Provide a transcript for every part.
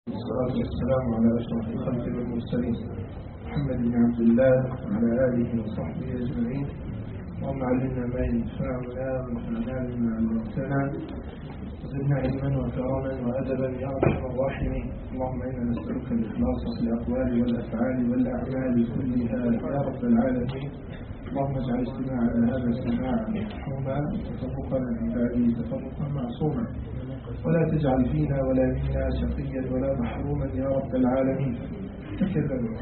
والصلاة والسلام على أشرف الخلق والمرسلين محمد بن عبد الله وعلى آله وصحبه أجمعين. اللهم علمنا ما ينفعنا وانفعنا بما علمتنا وزدنا علما وكرما وأدبا يا أرحم الراحمين. اللهم إنا نسألك الإخلاص في الأقوال والأفعال والأعمال كلها يا رب العالمين. اللهم اجعل اجتماعنا هذا اجتماعا مرحوما وتفرقنا من بعده تفرقا معصوما، ولا تجعل فينا ولا منا شقيا ولا محروما يا رب العالمين. تكلموا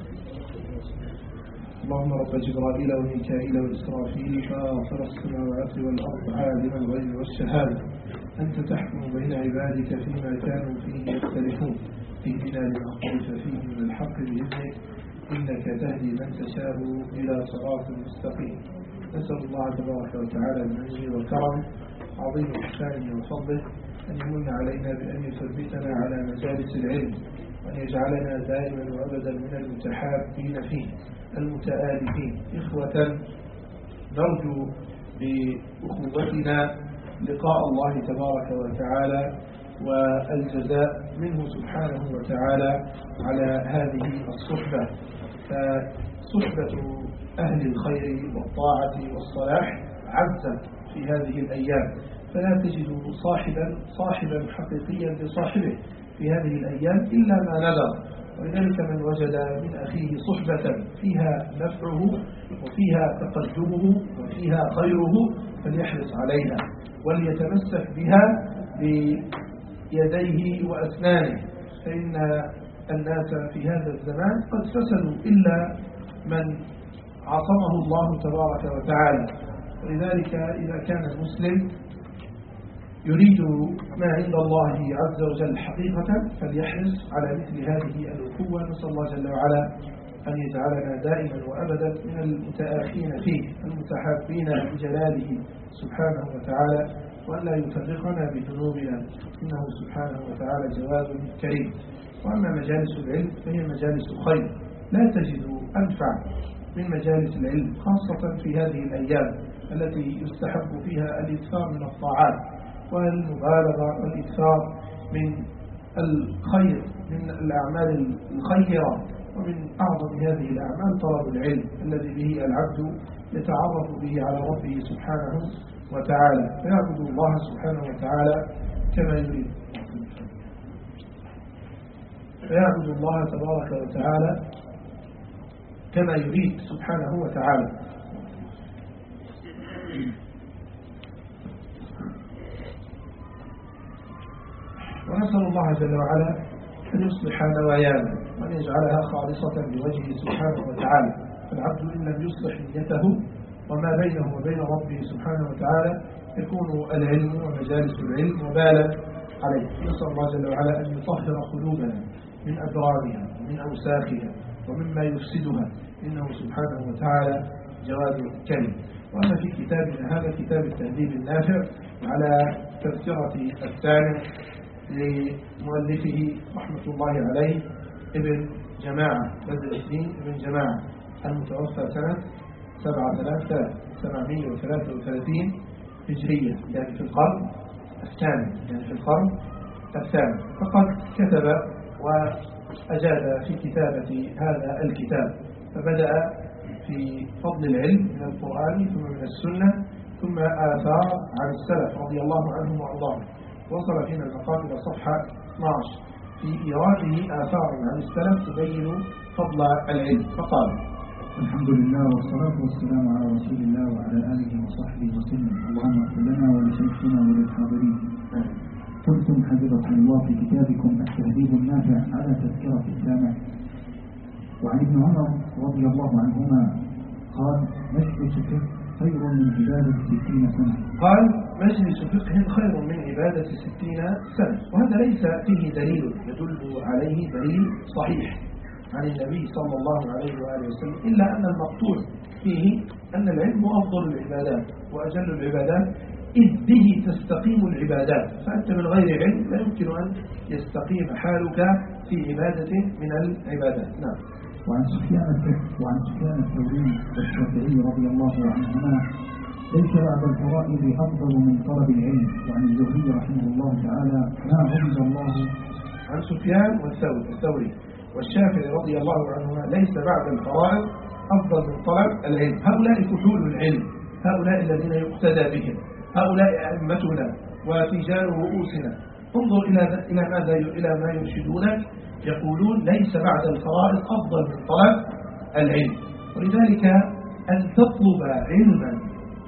اللهم رب جبرائيل وميكائيل وإسرافيل فاطر السماوات والأرض عالم الغيب والشهادة، أنت تحكم بين عبادك فيما كانوا فيه يختلفون، اهدنا لما اختلف فيه من الحق بإذنك إنك تهدي من تشاء إلى صراط مستقيم. نسأل الله تبارك وتعالى بمنه وكرمه عظيم إحسانه وفضله أن يمن علينا بأن يثبتنا على مجالس العلم، وأن يجعلنا دائما وأبدا من المتحابين فيه المتآلفين إخوة نرجو بأخوتنا لقاء الله تبارك وتعالى والجزاء منه سبحانه وتعالى على هذه الصحبة. فصحبة أهل الخير والطاعة والصلاح عزت في هذه الأيام، فلا تجد صاحبا حقيقيا لصاحبه في هذه الأيام إلا ما نذر. ولذلك من وجد من أخيه صحبة فيها نفعه وفيها تقدمه وفيها خيره فليحرص عليها وليتمسك بها بيديه وأسنانه، فإن الناس في هذا الزمان قد فسدوا إلا من عصمه الله تبارك وتعالى. ولذلك إذا كان المسلم يريد ما عند الله عز وجل حقيقة فليحرص على مثل هذه الأخوة. نسأل الله جل وعلا أن يجعلنا دائما وأبدا من المتآخين فيه المتحابين بجلاله سبحانه وتعالى، وأن لا يفرقنا بذنوبنا إنه سبحانه وتعالى جواد كريم. وأما مجالس العلم فهي مجالس خير، لا تجد أنفع من مجالس العلم خاصة في هذه الأيام التي يستحب فيها الإكثار من الطاعات والمبالغة والإكثار من الخير من الأعمال الخيرة. ومن أعظم هذه الأعمال طلب العلم الذي به العبد يتعرف به على ربه سبحانه وتعالى، فيعبد الله سبحانه وتعالى كما يريد، فيعبد الله تبارك وتعالى كما يريد سبحانه وتعالى. ونسأل الله جل وعلا أن يصلح نوايانا وأن يجعلها خالصة لوجهه سبحانه وتعالى. فالعبد إن لم يصلح نيته وما بينه وبين ربه سبحانه وتعالى يكون العلم ومجالس العلم وبالا عليه. نسأل الله جل وعلا أن يطهر قلوبنا من أدرارها ومن أوساخها ومما يفسدها إنه سبحانه وتعالى جواد كريم. وأما في كتابنا هذا كتاب التهذيب النافع على تذكرة الثاني لمؤلفه رحمة الله عليه ابن جماعة بدر الدين ابن جماعة المتوفى سنة 733 هجرية، يعني في القرن الثاني. فقد كتب وأجاد في كتابة هذا الكتاب، فبدأ في فضل العلم من القرآن ثم من السنة ثم آثار عن السلف رضي الله عنهم وأرضاهم. وصل فينا المقام إلى صفحة 12 في إيراده آثار عن السلف تبين فضل العلم، فقال: الحمد لله والصلاة والسلام على رسول الله وعلى آله وصحبه وسلم. اللهم اغفر لنا ولشيخنا وللحاضرين. قلتم حفظكم الله في كتابكم التهذيب النافع على تذكرة السامع. وعن ابن عمر رضي الله عنهما قال: مجلس فقه خير من عبادة 60 سنة. قال: مجلس فقه خير من عبادة 60 سنة. وهذا ليس فيه دليل يدل عليه دليل صحيح عن النبي صلى الله عليه وآله وسلم، إلا أن المقطوع فيه أن العلم أفضل العبادات وأجل العبادات، إذ به تستقيم العبادات. فأنت من غير علم لا يمكن أن يستقيم حالك في عبادة من العبادات. نعم. وعن سفيان الثوري والشافعي رضي الله عنهما: ليس بعد الفرائض أفضل من طلب العلم. وعن الزهري رحمه الله تعالى: ما عبد الله عن سفيان والثوري والشافعي رضي الله عنهما ليس بعد الفرائض أفضل من طلب العلم. هؤلاء كحول العلم، هؤلاء الذين يقتدى بهم، هؤلاء أئمتنا وتيجان رؤوسنا. انظر إلى ما يرشدونك، يقولون ليس بعد الفرائض أفضل من طلب العلم. ولذلك أن تطلب علما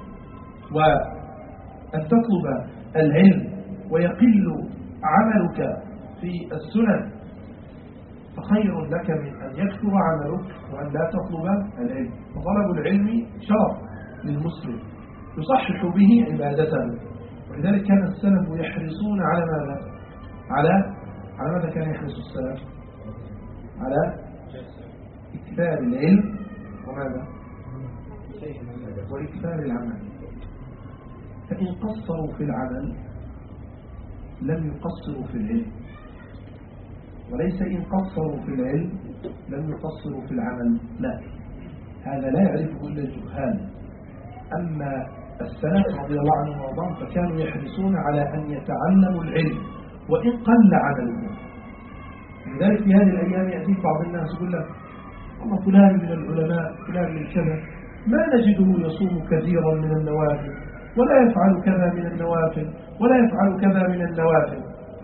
وأن تطلب العلم ويقل عملك في السنن فخير لك من أن يكثر عملك وأن لا تطلب العلم. فطلب العلم شرف للمسلم يصحح به عبادته. ولذلك كان السلف يحرصون على ماذا؟ على ماذا كان يحرص السلف؟ على إكثار العلم وماذا؟ وإكثار العمل. فإن قصروا في العمل لم يقصروا في العلم، وليس إن قصروا في العلم لم يقصروا في العمل، لا، هذا لا يعرفه إلا الجهال. أما السلف رضي الله عنهم وارضاهم فكانوا يحرصون على أن يتعلموا العلم وإن قل عملهم. لذلك في هذه الأيام يأتيك بعض الناس يقول لك والله فلان من العلماء فلان من كذا ما نجده يصوم كثيرا من النوافل ولا يفعل كذا من النوافل ولا يفعل كذا من النوافل.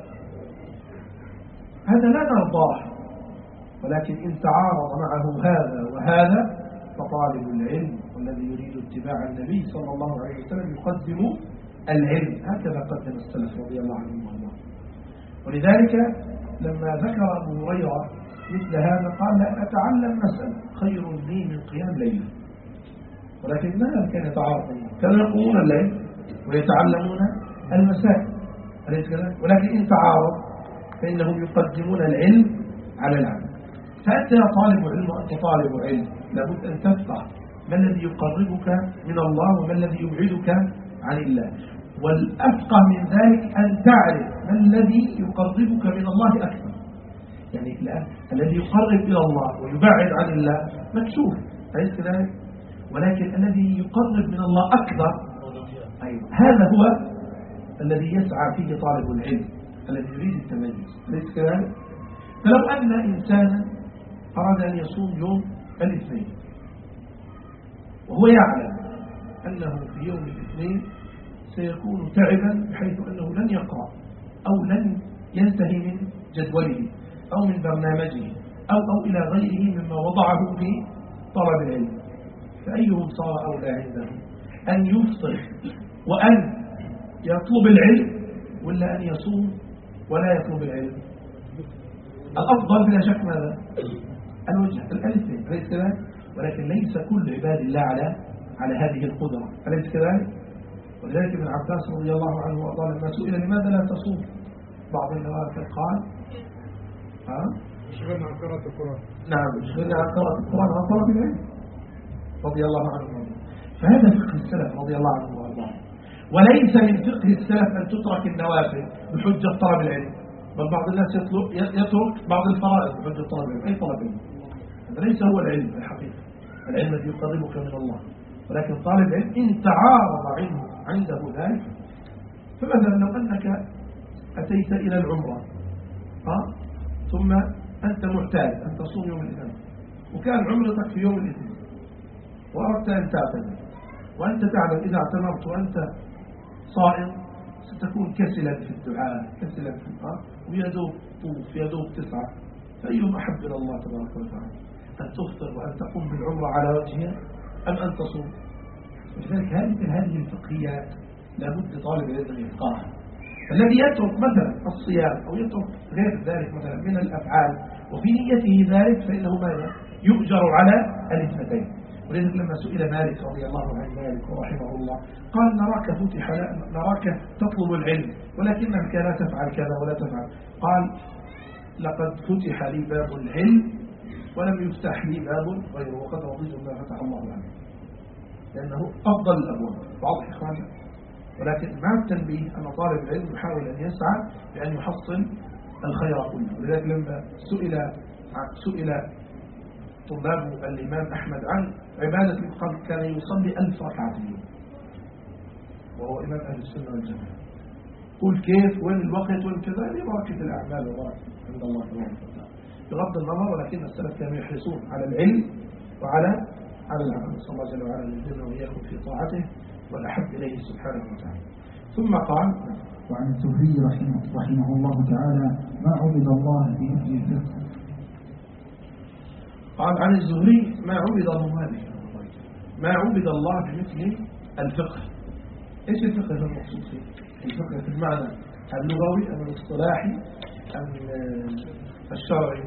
هذا لا نرضاه، ولكن إن تعارض معه هذا وهذا فطالب العلم والذي يريد اتباع النبي صلى الله عليه وسلم يقدم العلم. هكذا قدم السلف رضي الله عنهم وارضاهم. ولذلك لما ذكر أبو هريرة مثل هذا قال لا أتعلم مسألة خير لي من قيام ليلة. ولكن ماذا كان يتعارضون؟ كانوا يقومون الليل ويتعلمون المساء، أليس كذلك؟ ولكن إن تعارض فإنهم يقدمون العلم على العمل. فأنت يا طالب علم وأنت طالب علم لابد أن تفقه ما الذي يقربك من الله وما الذي يبعدك عن الله. والأفقه من ذلك أن تعرف ما الذي يقربك من الله أكثر. يعني الآن الذي يقرب إلى الله ويبعد عن الله مكشوف، أليس كذلك؟ ولكن الذي يقرب من الله أكثر أيضا هذا هو الذي يسعى فيه طالب العلم الذي يريد التميز، أليس كذلك؟ فلو أن إنسانا أراد أن يصوم يوم الاثنين وهو يعلم أنه في يوم الاثنين سيكون تعبا بحيث أنه لن يقرأ أو لن ينتهي من جدوله أو من برنامجه أو إلى غيره مما وضعه في طلب العلم، فأيهم صار أولى عنده أن يفطر وأن يطلب العلم ولا أن يصوم ولا يطلب العلم؟ الأفضل بلا شك ماذا؟ الوجه الاثنين، أليس كذلك؟ ولكن ليس كل عباد الله على هذه القدرة، أليس كذلك؟ ولذلك ابن عباس رضي الله عنه وارضاه لما سئل لماذا لا تصوم بعض النوافل قال شغلنا عن قراءة القرآن. نعم، شغلنا عن قراءة القرآن وعن طلب العلم رضي الله عنه وارضاه. فهذا فقه السلف رضي الله عنه وارضاه. وليس من فقه السلف أن تترك النوافل بحجة طلب العلم، بل بعض الناس يترك بعض الفرائض بحجة طلب العلم. أي طلب العلم؟ هذا ليس هو العلم الحقيقي، العلم الذي يقربك من الله. ولكن طالب العلم إن تعارض عنده ذلك، فمثلا لو أنك أتيت إلى العمرة ثم أنت معتاد أن تصوم يوم الاثنين وكان عمرتك في يوم الاثنين وأردت أن تعتمر، وأنت تعلم إذا اعتمرت وأنت صائم ستكون كسلا في الدعاء كسلا في القرآن ويدوب طوف يدوب تسعة، فأيهم أحب إلى الله تبارك وتعالى أن تفطر وأن تقوم بالعمرة على وجهها أم أن تصوم؟ ولذلك هذه الفقهيات لابد طالب العلم أن يفقهها. الذي يترك مثلا الصيام أو يترك غير ذلك مثلا من الأفعال وفي نيته ذلك فإنه ماذا؟ يؤجر على الاثنتين. ولذلك لما سئل مالك رضي الله عنه مالك رحمه الله قال نراك تطلب العلم ولكنك لا تفعل كذا ولا تفعل، قال لقد فتح لي باب العلم ولم يفتح لي باب غيره وقد رضيت ما فتح الله عنه، لأنه أفضل الأبواب. واضح إخواننا؟ ولكن مع التنبيه أن طالب العلم يحاول أن يسعى بأن يحصل الخير كله. ولذلك لما سئل طلاب الإمام أحمد عن عبادة القلب كان يصلي 1000 ركعة في اليوم وهو إمام أهل السنة والجماعة. قل كيف وين الوقت وين كذا؟ لبركة الأعمال وبركة عند الله تبارك وتعالى. بغض النظر، ولكن السلف كانوا يحرصون على العلم وعلى العمل. نسأل الله جل وعلا أن يجعلنا وإياكم في طاعته والأحب إليه سبحانه وتعالى. ثم قال: وعن الزهري رحمه الله تعالى: ما عبد الله بمثل الفقه. قال عن الزهري: ما عبد الله بمثل الفقه. ايش الفقه المقصود فيه؟ الفقه في المعنى اللغوي أم الاصطلاحي أم الشرعي؟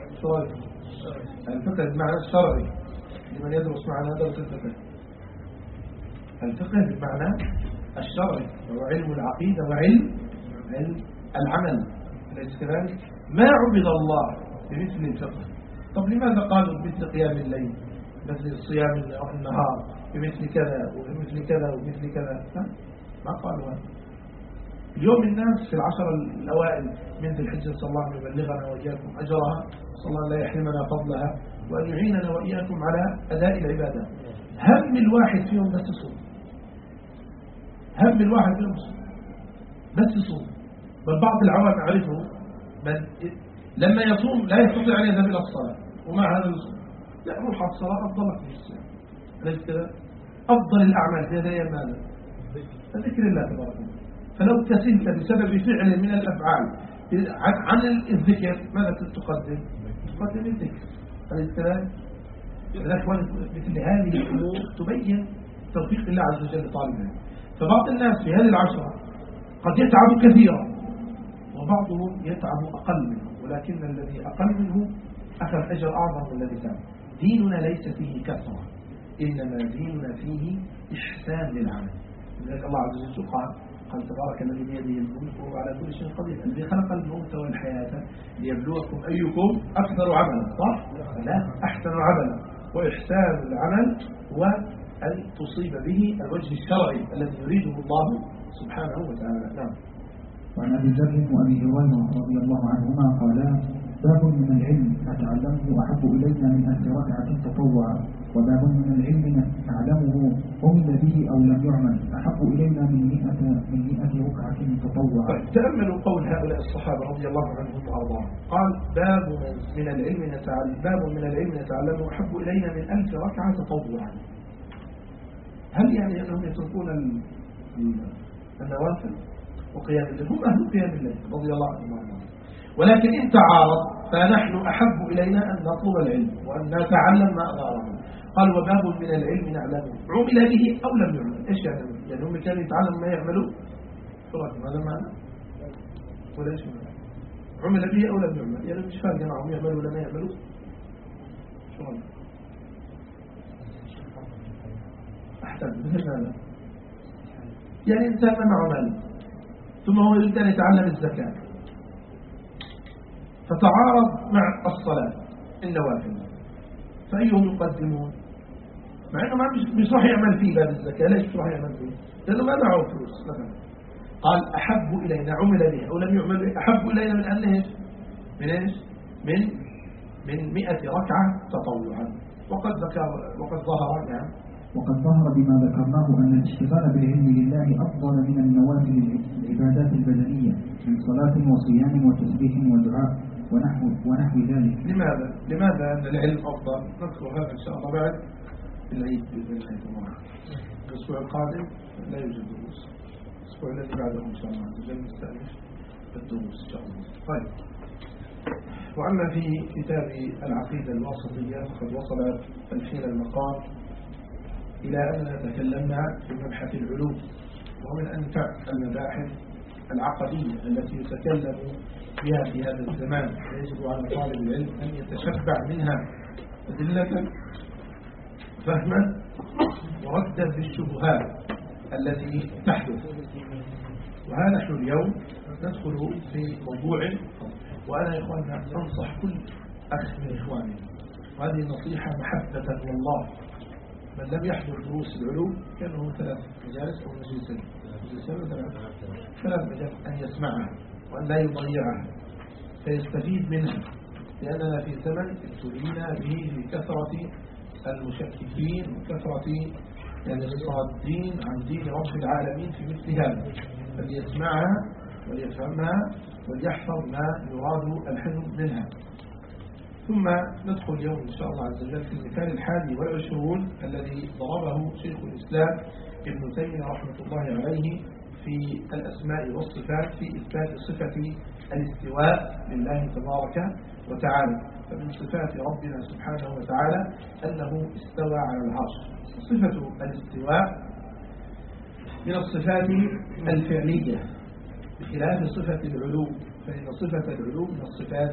الفقه بالمعنى الشرعي لمن يدرس معنا درس الفقه. الفقه بالمعنى الشرعي وهو علم العقيدة وعلم العمل، أليس كذلك؟ ما عبد الله بمثل الفقه. طب لماذا قالوا بمثل قيام الليل، مثل صيام النهار، بمثل كذا وبمثل كذا وبمثل كذا؟ ما قالوا هذا. اليوم الناس في العشر الأوائل من ذي الحجة صلى الله عليه يبلغنا وإياكم أجرها، صلى الله لا يحرمنا فضلها، وأن يعيننا وإياكم على أداء العبادة. هم الواحد فيهم بس يصوم، هم الواحد فيهم بس يصوم. بل بعض العوام أعرفه من لما يصوم لا يستطيع أن يذهب إلى الصلاة، ومع هذا يصوم. لا، روح على الصلاة أفضل لك من الصيام. أليس كذا؟ أفضل الأعمال في هذا ماذا؟ ذكر الله تبارك وتعالى. فلو كسلت بسبب فعل من الأفعال عن الذكر، ماذا تقدم؟ تقدم الذكر. أليس كذا؟ مثل هذه الأمور تبين توفيق الله عز وجل لطالبها. فبعض الناس في هذه العشرة قد يتعب كثيرا، وبعضهم يتعب أقل منه، ولكن الذي أقل منه أخذ أجر أعظم من الذي تعب. ديننا ليس فيه كثرة، إنما ديننا فيه إحسان للعمل. لذلك الله عز وجل قال تبارك الذي بيده الملك وهو على كل شيء قدير، الذي خلق الموت والحياة ليبلوكم أيكم أكثر عملا. صح؟ لا، أحسن عملا. وإحسان العمل هو أن تصيب به الوجه الشرعي الذي يريده الله سبحانه وتعالى. نعم. وعن أبي ذر وأبي هريرة رضي الله عنهما قالا: باب من العلم نتعلمه أحب إلينا من 1000 ركعة تطوعا، وباب من العلم نعلمه عمل به أو لم يعمل أحب إلينا من 100 ركعة تطوعا. تأملوا قول هؤلاء الصحابة رضي الله عنهم وأرضاهم. قال: باب من العلم نتعلمه أحب إلينا من 1000 ركعة تطوعا. هل يعني أنهم يتركون النوافل وقيام الليل؟ هم أهل قيام الليل رضي الله عنهم. ولكن إن تعارض فنحن أحب إلينا أن نطلب العلم وأن نتعلم ما أظهره. قال: وباب من العلم نعلمه عمل به أو لم يعمل. إيش يعني هم كانوا يتعلموا ما يعملوا؟ هذا معنى ولا إيش عمل به أو لم يعمل؟ يعني مش فارق معهم يعملوا ولا ما يعملوا. شو هذا؟ أحسن مثل هذا. يعني إنسان ما معه مال ثم هو يريد أن يتعلم الزكاة، فتعارض مع الصلاة النوافل، فأيهم يقدمون؟ مع أنه مش راح يعمل فيه باب الزكاة. ليش راح يعمل فيه؟ لأنه ما معه فلوس مثلا. قال: أحب إلينا عمل به أو لم يعمل به أحب إلينا من أن إيش؟ من إيش؟ من 100 ركعة تطوعا. وقد ظهر يعني وقد ظهر بما ذكرناه أن الاشتغال بالعلم لله أفضل من النوافل العبادات البدنية من صلاة وصيام وتسبيح ودعاء ونحو ذلك. لماذا أن العلم أفضل؟ نذكر هذا إن شاء الله بعد العيد بإذن الله تعالى. الأسبوع القادم لا يوجد دروس، الأسبوع الذي بعده إن شاء الله نجل نستأنف الدروس إن شاء الله. طيب، وأما في كتاب العقيدة الواسطية فقد وصل تلحين المقام إلى أننا تكلمنا في مبحث العلوم، ومن أنفع المباحث العقدية التي يتكلم بها في هذا الزمان. يجب على طالب العلم أن يتشبع منها أدلة فهما وردا للشبهات التي تحدث. وها نحن اليوم ندخل في موضوع، وأنا يا إخواننا أنصح كل أخ من إخواني، وهذه النصيحة محبة والله، من لم يحضر دروس العلوم كانه 3 مجالس أو مجلسين 3 مجالس أن يسمعها وأن لا يضيعها فيستفيد منها، لأننا في زمن ابتلينا به لكثرة المشككين وكثرة يعني الصادين عن دين رب العالمين في مثل هذا، فليسمعها وليفهمها وليحفظ ما يراد الحفظ منها. ثم ندخل اليوم إن شاء الله عز وجل في المثال 21 الذي ضربه شيخ الإسلام ابن تيمية رحمة الله عليه في الأسماء والصفات في إثبات صفة الاستواء لله تبارك وتعالى. فمن صفات ربنا سبحانه وتعالى أنه استوى على العرش. صفة الاستواء من الصفات الفعلية بخلاف صفة العلو، فإن صفة العلو من الصفات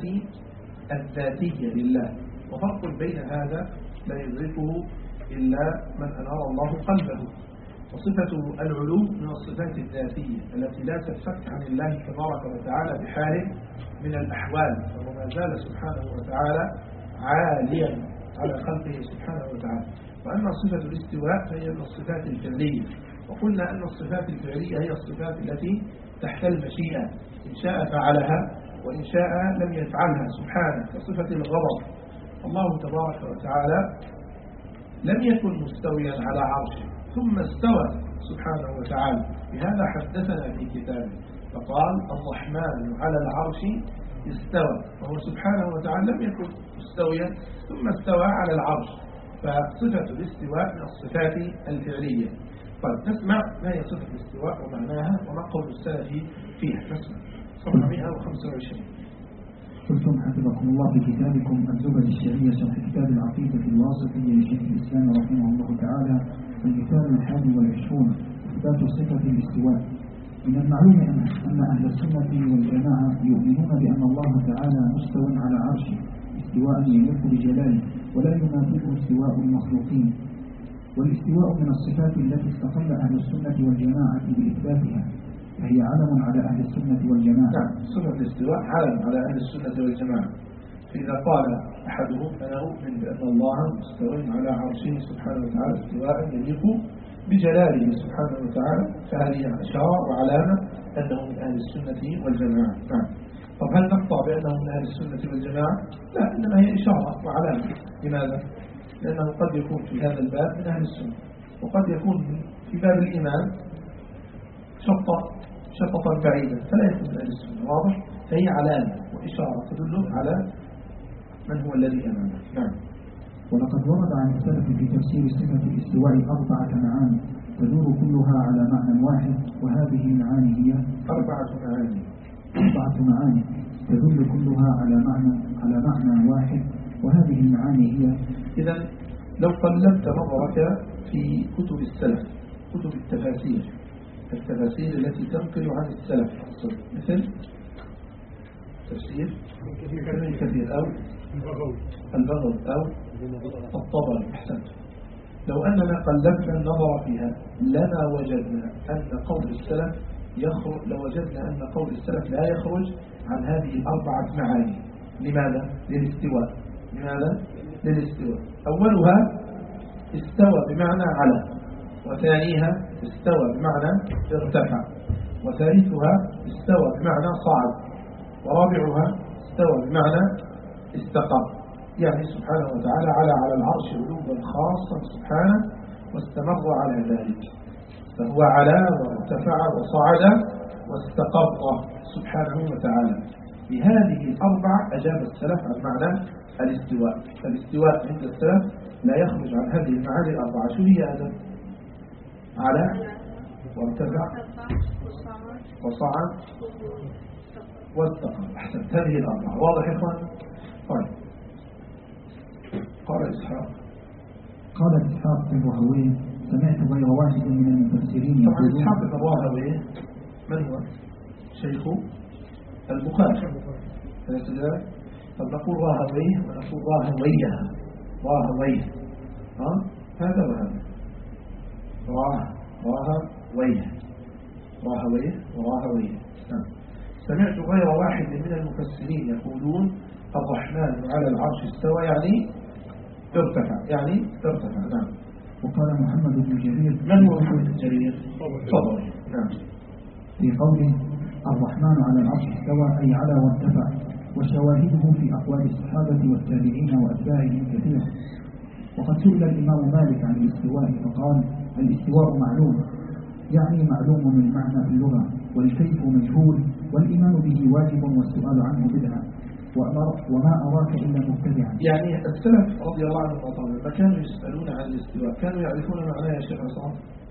الذاتية لله، وفرق بين هذا لا يدركه إلا من أنار الله قلبه. وصفة العلو من الصفات الذاتية التي لا تنفك عن الله تبارك وتعالى بحال من الأحوال، وهو ما زال سبحانه وتعالى عاليا على خلقه سبحانه وتعالى. وأما صفة الاستواء فهي من الصفات الفعلية، وقلنا أن الصفات الفعلية هي الصفات التي تحت المشيئة، إن شاء فعلها وإن شاء لم يفعلها سبحانه. كصفة الغضب، الله تبارك وتعالى لم يكن مستويا على عرشه ثم استوى سبحانه وتعالى، بهذا حدثنا في كتابه فقال الرحمن على العرش استوى، وهو سبحانه وتعالى لم يكن مستويا ثم استوى على العرش. فصفة الاستواء من الصفات الفعلية. طيب نسمع ما هي صفة الاستواء ومعناها وما قول السلف فيها. نسمع صفحة 125. قلتم حفظكم الله في كتابكم الزبد الشرعية شرح كتاب العقيدة الواسطية لشيخ الإسلام رحمه الله تعالى المثال 21 إثبات صفة الاستواء. من المعلوم أن أهل السنة والجماعة يؤمنون بأن الله تعالى مستوى على عرشه استواء يليق بجلاله ولا ينافيه استواء المخلوقين، والاستواء من الصفات التي استقل أهل السنة والجماعة بإثباتها، فهي علم على أهل السنة والجماعة. نعم، صفة الاستواء علم على أهل السنة والجماعة. فإذا قال أحدهم أنا أؤمن بأن الله مستوى على عرشه سبحانه وتعالى استواء يليق بجلاله سبحانه وتعالى، فهذه إشارة وعلامة أنه من أهل السنة والجماعة. نعم. طب هل نقطع بأنه من أهل السنة والجماعة؟ لا، إنما هي إشارة وعلامة. لماذا؟ لأنه قد يكون في هذا الباب من أهل السنة، وقد يكون في باب الإيمان شططا بعيدا فلا يكون من أهل السنة. واضح؟ فهي علامة وإشارة تدل على من هو الذي أمامه. نعم. ولقد ورد عن السلف في تفسير صفة الاستواء 4 معاني تدور كلها على معنى واحد، وهذه المعاني هي 4 معاني تدل كلها على معنى واحد، وهذه المعاني هي. إذا لو قلبت نظرك في كتب السلف، كتب التفاسير التي تنقل عن السلف، مثل تفسير ابن كثير أو البغوي أو الطبري، أحسنت. لو أننا قلبنا النظر فيها لما وجدنا أن قول السلف لا يخرج عن هذه 4 معاني. لماذا؟ للاستواء. أولها استوى بمعنى على، وثانيها استوى بمعنى ارتفع، وثالثها استوى بمعنى صعد، ورابعها استوى بمعنى استقر. يعني سبحانه وتعالى على العرش علوا خاصا سبحانه واستمر على ذلك، فهو على وارتفع وصعد واستقر سبحانه وتعالى. بهذه 4 أجاب السلف عن معنى الاستواء. فالاستواء عند السلف لا يخرج عن هذه المعاني 4. شو هي هذا؟ على وارتفع وصعد واستقر. أحسنت، هذه 4. واضح يا إخوان؟ طيب. قال إسحاق بن راهويه سمعت غير واحد من المفسرين. طبعا إسحاق بن راهويه من هو؟ شيخ البخاري. طب نقول راهويه ونقول راهويه هذا وهذا، راهويه. سمعت غير واحد من المفسرين يقولون الرحمن على العرش استوى يعني ارتفع. نعم. وقال محمد بن جرير. من هو محمد بن جرير؟ طبري. نعم. في قوله الرحمن على العرش استوى أي على وارتفع، وشواهده في أقوال الصحابة والتابعين وأتباعهم كثيرة. وقد سئل الإمام مالك عن الاستواء فقال الاستواء معلوم، يعني معلوم المعنى في اللغة، والكيف مجهول، والإيمان به واجب والسؤال عنه بدعة وما أراك إلا مبتدعا. يعني السلف رضي الله عنهم وطبعا لما كانوا يسألون عن الاستواء كانوا يعرفون معناه يا شيخ عصام؟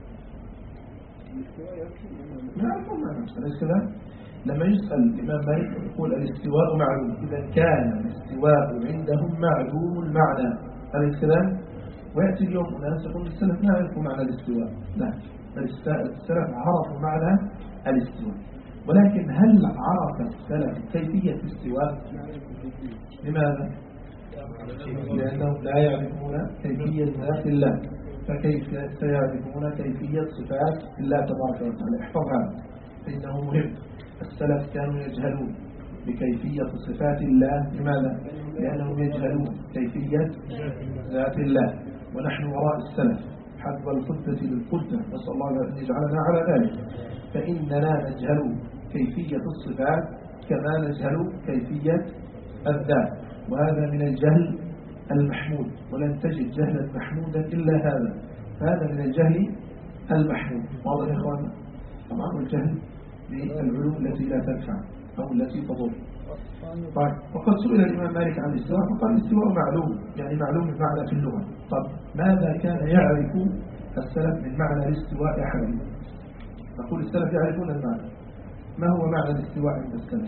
يعرفون معناه أليس كذا؟ لما يسأل الإمام مالك يقول الاستواء معلوم، إذا كان الاستواء عندهم معلوم المعنى أليس كذا؟ ويأتي اليوم الناس يقول السلف ما يعرفوا معنى الاستواء. لا، السلف عرفوا معنى الاستواء، ولكن هل عرف السلف كيفية الاستواء؟ لماذا؟ لأنهم لا يعرفون كيفية ذات الله، فكيف سيعرفون كيفية صفات الله تبارك وتعالى؟ احفظ هذا فإنه مهم. السلف كانوا يجهلون بكيفية صفات الله. لماذا؟ لأنهم يجهلون كيفية ذات الله، ونحن وراء السلف حذو الخدة للخدة، نسأل الله أن يجعلنا على ذلك. فإننا نجهل كيفية الصفات كما نجهل كيفية الذات، وهذا من الجهل المحمود، ولن تجد جهلا محمودا إلا هذا. فهذا من الجهل المحمود. واضح يا إخواننا؟ طبعا الجهل بالعلوم التي لا تنفع أو التي تضر. طيب، وقد سئل الإمام مالك عن الاستواء فقال الاستواء معلوم، يعني معلوم المعنى في اللغة. طب ماذا كان يعرف السلف من معنى الاستواء يا حبيبي؟ نقول السلف يعرفون المعنى. ما هو معنى الاستواء عند السلف؟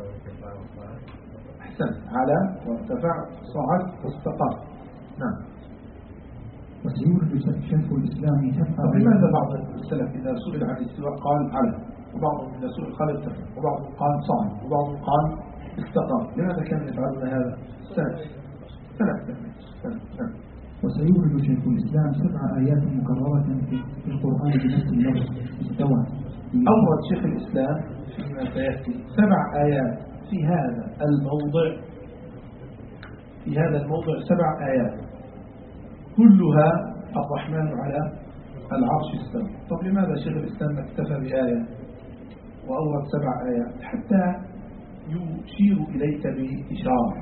أحسن، على وارتفع صعد واستقر. نعم. وسيورد شيخ الإسلام طب لماذا بعض السلف إذا سئل عن الاستواء قال على، وبعضهم إذا سئل قال ارتفع، وبعضهم قال صعد، وبعضهم قال استقر؟ لماذا كانوا يفعلون هذا؟ سنة. وسيورد شيخ الإسلام 7 آيات مكررة في القرآن بنفس اللفظ استوى. أورد شيخ الإسلام فيما سيأتي 7 آيات في هذا الموضع. في هذا الموضع 7 آيات كلها الرحمن على العرش استوى. طب لماذا شيخ الإسلام اكتفى بآية وأورد 7 آيات؟ حتى يشير إليك بإشارة،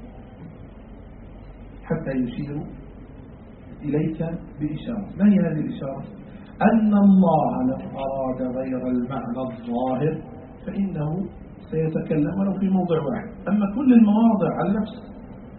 حتى يشير إليك بإشارة. ما هي هذه الإشارة؟ أن الله لو أراد غير المعنى الظاهر فإنه سيتكلم ولو في موضع واحد. أما كل المواضع على نفس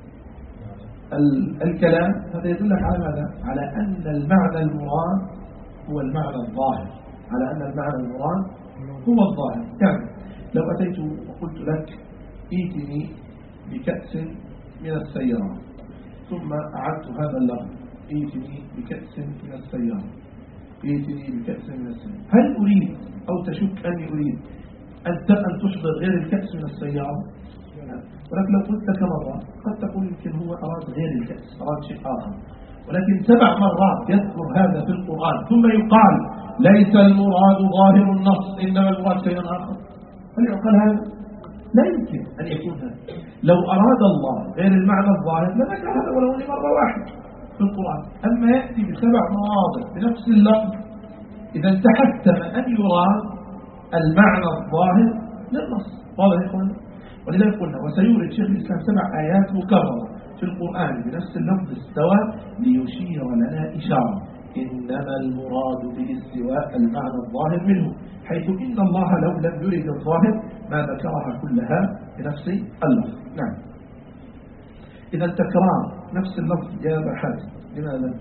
الكلام هذا يدلك على ماذا؟ على أن المعنى المراد هو المعنى الظاهر، على أن المعنى المراد هو الظاهر. يعني لو أتيت وقلت لك ائتني بكأس من السيارة، ثم أعدت هذا اللفظ ائتني بكأس من السيارة، ائتني بكأس من السيارة، هل أريد أو تشك أني أريد أن تحضر غير الكأس من السيارة؟ ولكن لو قلت لك مرة قد تقول يمكن هو أراد غير الكأس، أراد شيء آخر. ولكن 7 مرات يذكر هذا في القرآن ثم يقال ليس المراد ظاهر النص إنما المراد شيء آخر. هل يعقل هذا؟ لا يمكن أن يكون هذا. لو أراد الله غير المعنى الظاهر لذكر هذا ولو لمرة واحدة في القرآن. أما يأتي ب7 مواضع بنفس اللفظ، إذا تحتم أن يراد المعنى الظاهر للنص. واضح يا إخواننا؟ ولذلك قلنا وسيورد شيخ الإسلام 7 آيات مكررة في القرآن بنفس اللفظ استوى ليشير لنا إشارة إنما المراد بالاستواء المعنى الظاهر منه، حيث إن الله لو لم يرد الظاهر ما ذكرها كلها بنفس اللفظ. نعم. إذا تكرار نفس اللفظ يا أبا حاتم لماذا؟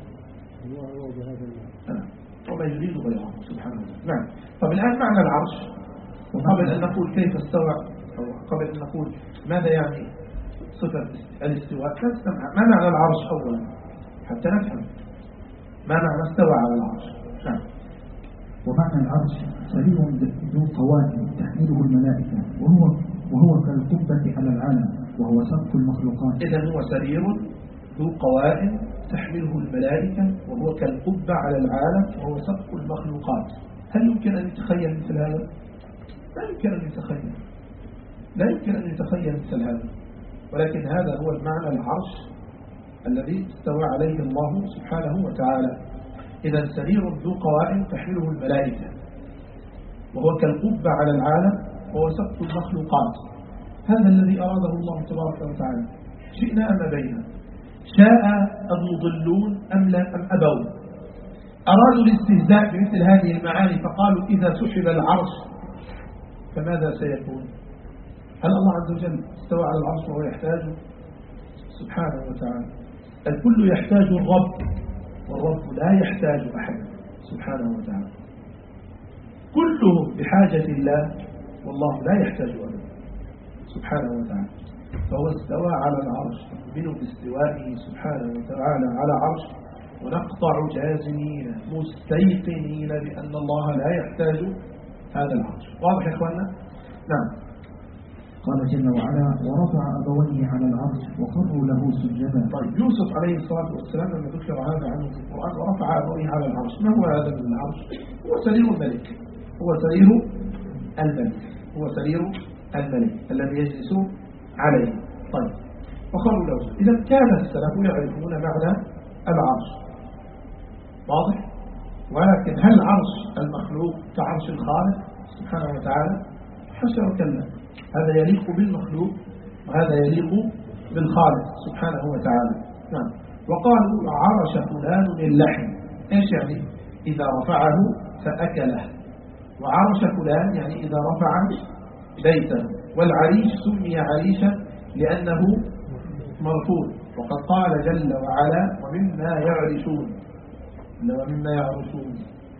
وما يريد غيره سبحانه وتعالى. نعم. طب الآن معنى العرش، وقبل أن نقول كيف استوى أو قبل أن نقول ماذا يعني صفة الاستواء ما معنى العرش أولا حتى نفهم ما معنى استوى على العرش. نعم. ومعنى العرش سرير ذو قوائم تحمله الملائكة وهو كالقبة على العالم وهو سقف المخلوقات. إذن هو سرير ذو قوائم تحمله الملائكة وهو كالقبة على العالم وهو سقف المخلوقات. هل يمكن أن يتخيل مثل هذا؟ لا يمكن أن يتخيل، لا يمكن أن يتخيل مثل هذا. ولكن هذا هو المعنى العرش الذي استوى عليه الله سبحانه وتعالى. إذا سرير ذو قوائم تحمله الملائكة وهو كالقبة على العالم وهو سقف المخلوقات. هذا الذي أراده الله تبارك وتعالى، شئنا أم أبينا، شاء المضلون أم لا أم أبوا. أرادوا الاستهزاء بمثل هذه المعاني فقالوا إذا سحب العرش فماذا سيكون؟ هل الله عز وجل استوى على العرش وهو يحتاج؟ سبحانه وتعالى. الكل يحتاج الرب، والرب لا يحتاج أحد سبحانه وتعالى. كلهم بحاجة الله، والله لا يحتاج أبدا سبحانه وتعالى. فهو استوى على العرش، نؤمن باستوائه سبحانه وتعالى على عرش، ونقطع جازمين مستيقنين بأن الله لا يحتاج هذا العرش. واضح يا إخواننا؟ نعم. قال جل وعلا: ورفع أبويه على العرش وخروا له سجدا. طيب، يوسف عليه الصلاة والسلام لما ذكر هذا عنه في القرآن ورفع أبويه على العرش، ما هو هذا العرش؟ هو سرير الملك، هو سرير الملك، هو سرير الملك الذي يجلس عليه. طيب، وخروا له. إذا كان السلف يعرفون معنى العرش، واضح؟ ولكن هل عرش المخلوق كعرش الخالق سبحانه وتعالى؟ حاشا وكلا، هذا يليق بالمخلوق وهذا يليق بالخالق سبحانه وتعالى. نعم. وقالوا عرش فلان اللحم، ايش يعني؟ إذا رفعه فأكله. وعرش فلان يعني إذا رفع بيته. والعريش سمي عريشا لأنه مرفوع، وقد قال جل وعلا: ومما يعرشون. ومما يعرشون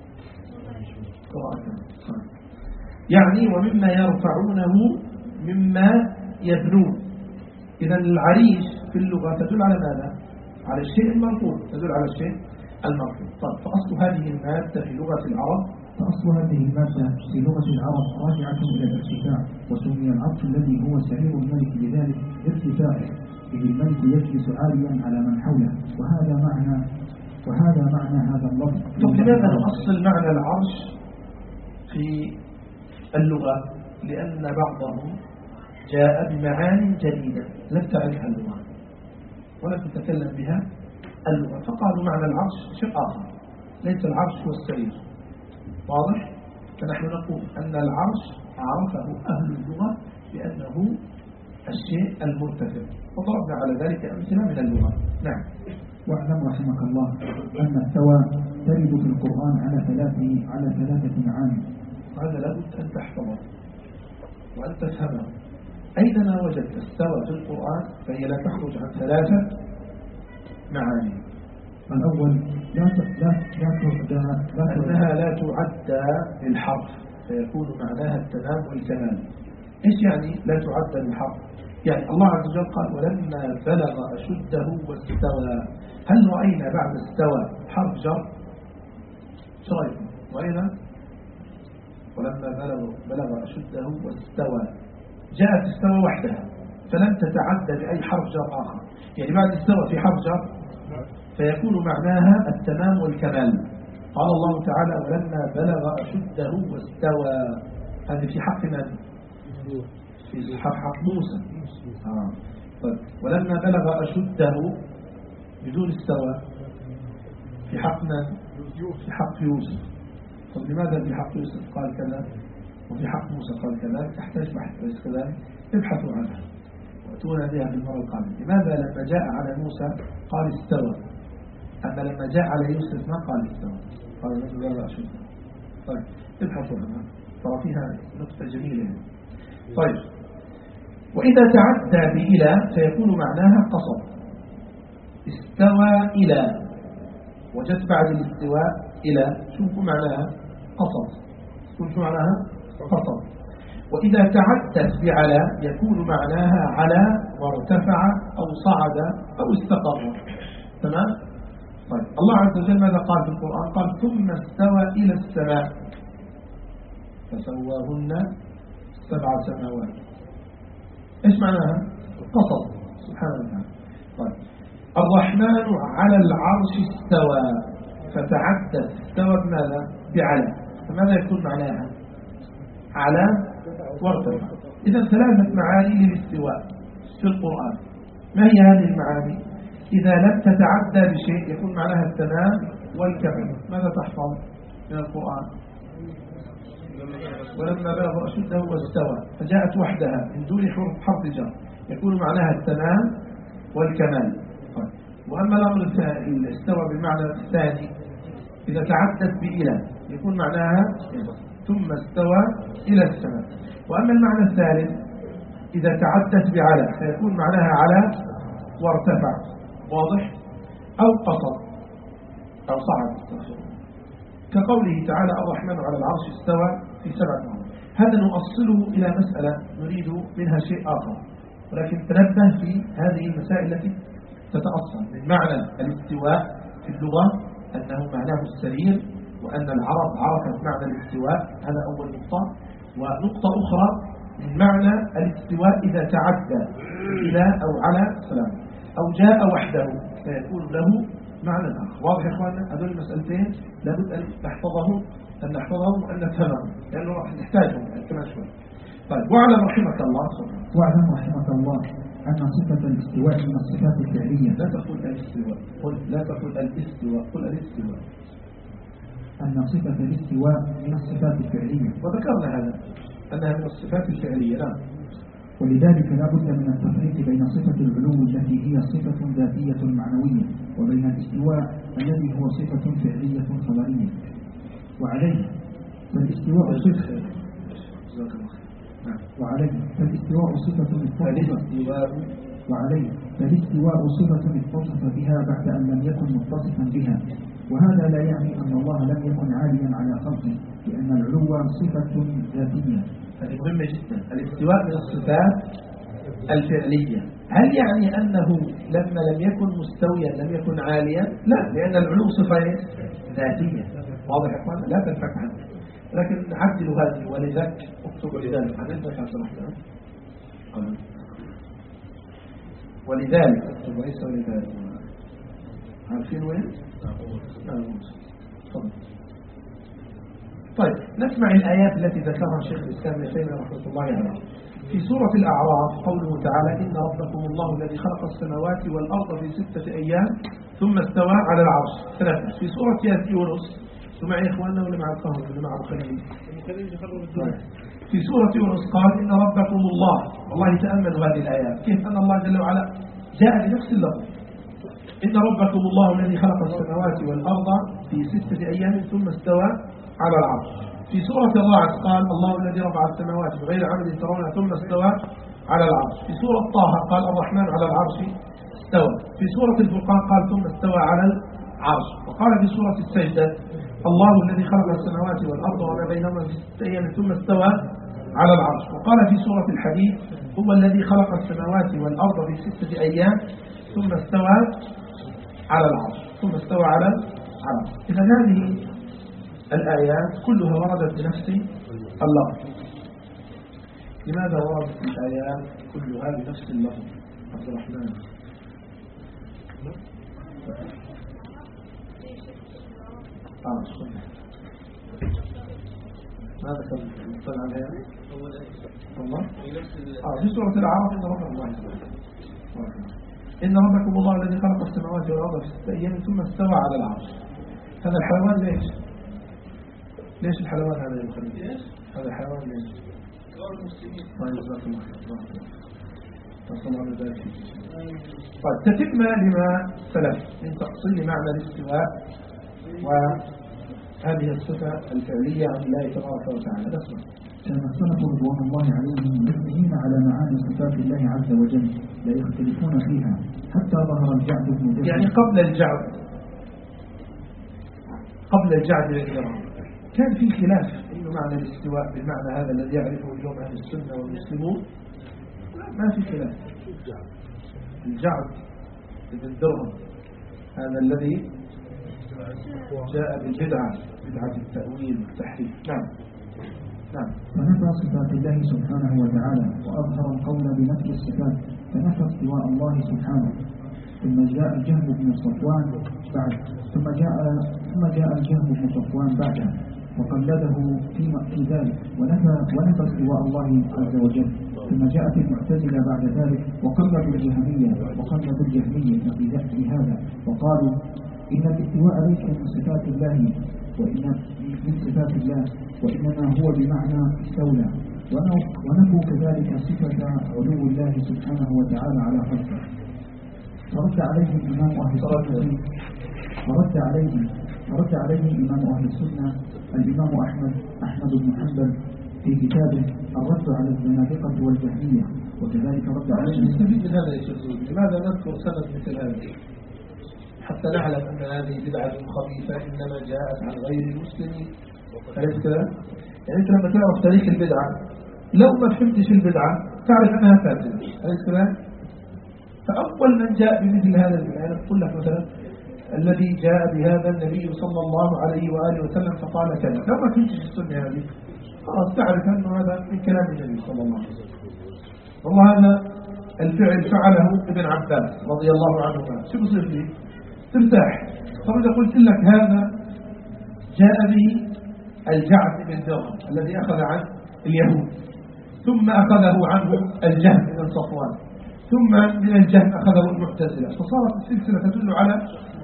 يعني ومما يرفعونه مما يبنون. إذا العريش في اللغة تدل على ماذا؟ على الشيء المرفوع، تدل على الشيء المرفوع. طيب، فأصل هذه المادة في لغة العرب، فأصل هذه المادة في لغة العرب راجعة إلى الارتفاع، وسمي العرش الذي هو سرير الملك بذلك ارتفاعه، إذ الملك يجلس عاليا على من حوله، وهذا معنى هذا اللفظ. طب لماذا نؤصل معنى العرش في اللغة؟ لأن بعضهم جاء بمعاني جديدة لم تعرفها اللغة ولم تتكلم بها اللغة، فقالوا معنى العرش شيء آخر، ليس العرش هو السرير. واضح؟ فنحن نقول أن العرش عرفه أهل اللغة بأنه الشيء المرتفع، وضربنا على ذلك أمثلة من اللغة. نعم. واعلم رحمك الله أن الثوى ترد في القرآن على ثلاثة معاني. هذا لابد أن تحفظه وأن تفهمه. أينما وجدت استوى في القرآن فهي لا تخرج عن ثلاثة معاني. الأول أنها لا تعدى بالحرف، فيكون معناها التمام والكمال. إيش يعني لا تعدى بالحرف؟ يعني الله عز وجل قال: ولما بلغ أشده واستوى. هل رأينا بعد استوى حرف جر؟ شو رأيكم؟ رأينا ولما بلغ أشده واستوى، جاءت استوى وحدها فلم تتعدى بأي حرف جر آخر. يعني بعد استوى في حرف جر فيكون معناها التمام والكمال. قال الله تعالى: ولما بلغ أشده واستوى. هذه في حق من؟ في حق موسى. طيب. ولما بلغ أشده بدون استوى في حق من؟ في حق يوسف. طب لماذا في حق يوسف قال كذا وفي حق موسى قال كذا؟ تحتاج بحث، ليس كذلك؟ ابحثوا عنها وأتونا بها في المرة القادمة. لماذا لما جاء على موسى قال استوى، أما لما جاء على يوسف ما قال استوى، قال لما بلغ أشده؟ طيب، ابحثوا عنها، ترى فيها نقطة جميلة. طيب، وإذا تعدى بإلى فيكون معناها قصد. استوى إلى، وجدت بعد الاستواء إلى، شوفوا معناها قصد. شو معناها؟ قصد. وإذا تعدت بعلى يكون معناها على وارتفع أو صعد أو استقر. تمام؟ طيب، الله عز وجل ماذا قال في القرآن؟ قال: ثم استوى إلى السماء فسواهن 7 سماوات. إيش معناها؟ قصد سبحانه وتعالى. طيب، الرحمن على العرش استوى، فتعدت استوى بماذا؟ بعلى، فماذا يكون معناها؟ على وارتفع. إذا 3 معاني للاستواء في القرآن. ما هي هذه المعاني؟ إذا لم تتعدى بشيء يكون معناها التمام والكمال. ماذا تحفظ من القرآن؟ ولما بلغ أشده واستوى، فجاءت وحدها من دون حرف جر يكون معناها التمام والكمال. طيب. وأما الأمر استوى بالمعنى الثاني إذا تعدت بإلى يكون معناها ثم استوى إلى السماء. وأما المعنى الثالث إذا تعدت بعلى فيكون معناها على وارتفع، واضح، أو قصر أو صعد، كقوله تعالى الرحمن على العرش استوى في 7 مرات. هذا نؤصله إلى مسألة نريد منها شيء آخر، ولكن تنبه في هذه المسائل التي تتأصل من معنى الاستواء في اللغة أنه معناه السرير، وأن العرب عرفت معنى الاستواء. هذا أول نقطة. ونقطة أخرى من معنى الاستواء إذا تعدى إلى أو على سلام أو جاء وحده فيكون له معنى آخر. واضح يا إخواننا؟ هذول المسألتين لابد أن نحفظهم وأن نفهمهم، لأنه راح نحتاجهم كمان شوي. طيب، واعلم رحمك الله أن صفة الاستواء من الصفات الفعلية. لا تقول الاستواء، لا تقول الاستواء، قل الاستواء. أن صفة الاستواء من الصفات الفعلية، وذكرنا هذا أنها من الصفات الفعلية. نعم. ولذلك لا بد من التفريق بين صفة العلو التي هي صفة ذاتية معنوية، وبين الاستواء الذي هو صفة فعلية خبرية. وعليه فالاستواء صفة اتصف بها بعد أن لم يكن متصفا بها. وهذا لا يعني أن الله لم يكن عاليا على خلقه، لأن العلو صفة ذاتية. هذه مهمة جدا. الاستواء من الصفات الفعلية. هل يعني أنه لما لم يكن مستويا لم يكن عاليا؟ لا، لأن العلو صفة ذاتية. واضح يا اخوان؟ لا تنفك عنه، لكن نعدل هذه. ولذلك اكتب لذلك عدلنا كان سمحنا. ولذلك اكتب ليس ولذلك. عارفين وين؟ طيب، نسمع الآيات التي ذكرها شيخ الإسلام ابن تيمية رحمة الله عليه. في سورة الأعراف قوله تعالى إن ربكم الله الذي خلق السماوات والأرض في 6 أيام ثم استوى على العرش. 3. في سورة يونس، معي إخواننا ولا مع القهوة ولا مع أبو خليل؟ في سورة يونس قال إن ربكم الله. والله تأملوا هذه الآيات كيف أن الله جل وعلا جاء بنفس اللفظ. إن ربكم الله الذي خلق السماوات والأرض في 6 أيام ثم استوى على العرش. في سورة الرعد قال الله الذي رفع السماوات بغير عمد ترونها ثم استوى على العرش. في سورة طه قال الرحمن على العرش استوى. في سورة الفرقان قال ثم استوى على العرش. وقال في سورة السجدة الله الذي خلق السماوات والأرض وما بينهما في 6 أيام ثم استوى على العرش. وقال في سورة الحديد هو الذي خلق السماوات والأرض في 6 أيام ثم استوى على العرش. إذا هذه الآيات كلها وردت بنفس اللفظ. لماذا وردت الآيات كلها بنفس اللفظ؟ عبد الرحمن. ماذا كان يطلع عليها؟ الله؟ في سورة الأعراف إن ربكم الله إن ربكم الله الذي خلق السماوات والأرض في 6 أيام ثم استوى على العرش. هذا الحيوان ليش الحيوان هذا يا مخلي؟ هذا الحيوان ليش؟ طيب جزاك الله خير. تصل على ذلك. طيب، تتم لما سلف من تفصيل معنى الاستواء وهذه الصفة الفعلية عن الله تبارك وتعالى. نسمع. كان السلف رضوان الله عليهم مجمعين على معاني صفات الله عز وجل لا يختلفون فيها حتى ظهر الجعد بن جبر. يعني قبل الجعد والإيران كان في خلاف إنه معنى الاستواء بالمعنى هذا الذي يعرفه اليوم أهل السنة والمسلمون. ما في خلاف. الجعد بن درهم هذا الذي جاء بالبدعة، بدعة التأويل والتحريف. نعم. فنفى صفات الله سبحانه وتعالى وأظهر القول بنفي الصفات، فنفى استواء الله سبحانه. ثم جاء الجهم بن صفوان بعده وقلده في ذلك ونفى استواء الله عز وجل. ثم جاءت المعتزلة بعد ذلك وقلدوا الجهمية في هذا وقالوا إن الاستواء ليس من صفات الله وإنما هو بمعنى استولى، ونفوا كذلك صفة علو الله سبحانه وتعالى على خلقه. فرد عليهم رد عليه إمام أهل السنة الإمام أحمد بن حنبل في كتابه الرد على الزنادقة والجهمية، وكذلك رد عليه. نستفيد من هذا يا شيخ، لماذا نذكر سند مثل هذا حتى نعلم أن هذه بدعة خبيثة إنما جاءت عن غير المسلمين؟ أليس كذا؟ يعني أنت لما تعرف تاريخ البدعة لو ما فهمتش البدعة تعرف أنها فاسدة، أليس كذا؟ فأول من جاء بمثل هذا البدعة نقول لك مثلا الذي جاء بهذا النبي صلى الله عليه وآله وسلم فقال كذا، لو ما فهمتش السنة هذه خلاص تعرف أنه هذا من كلام النبي صلى الله عليه وسلم. والله هذا الفعل فعله ابن عباس رضي الله عنهما، شو بصير فيه؟ ترتاح. طب إذا قلت لك هذا جاء به الجعد بن درهم الذي أخذ عن اليهود، ثم أخذه عنه الجهم بن صفوان، ثم من الجهم أخذه المعتزلة، فصارت السلسلة تدل على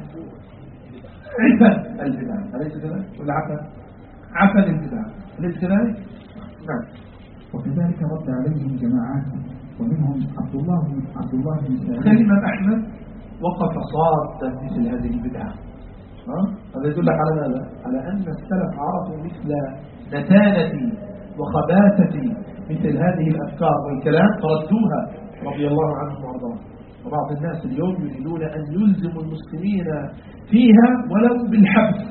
عفن البدع، أليس كذلك؟ ولا عفن البدع، أليس كذلك؟ نعم. وكذلك رد عليهم جماعات ومنهم عبد الله بن سعيد. كلمة أحمد وقف صادا مثل هذه البدعة. هذا يدل على ماذا؟ على أن السلف عرفوا مثل نتانة وخباثة مثل هذه الأفكار والكلام فردوها رضي الله عنهم وارضاهم. وبعض الناس اليوم يريدون أن يلزموا المسلمين فيها ولو بالحبس،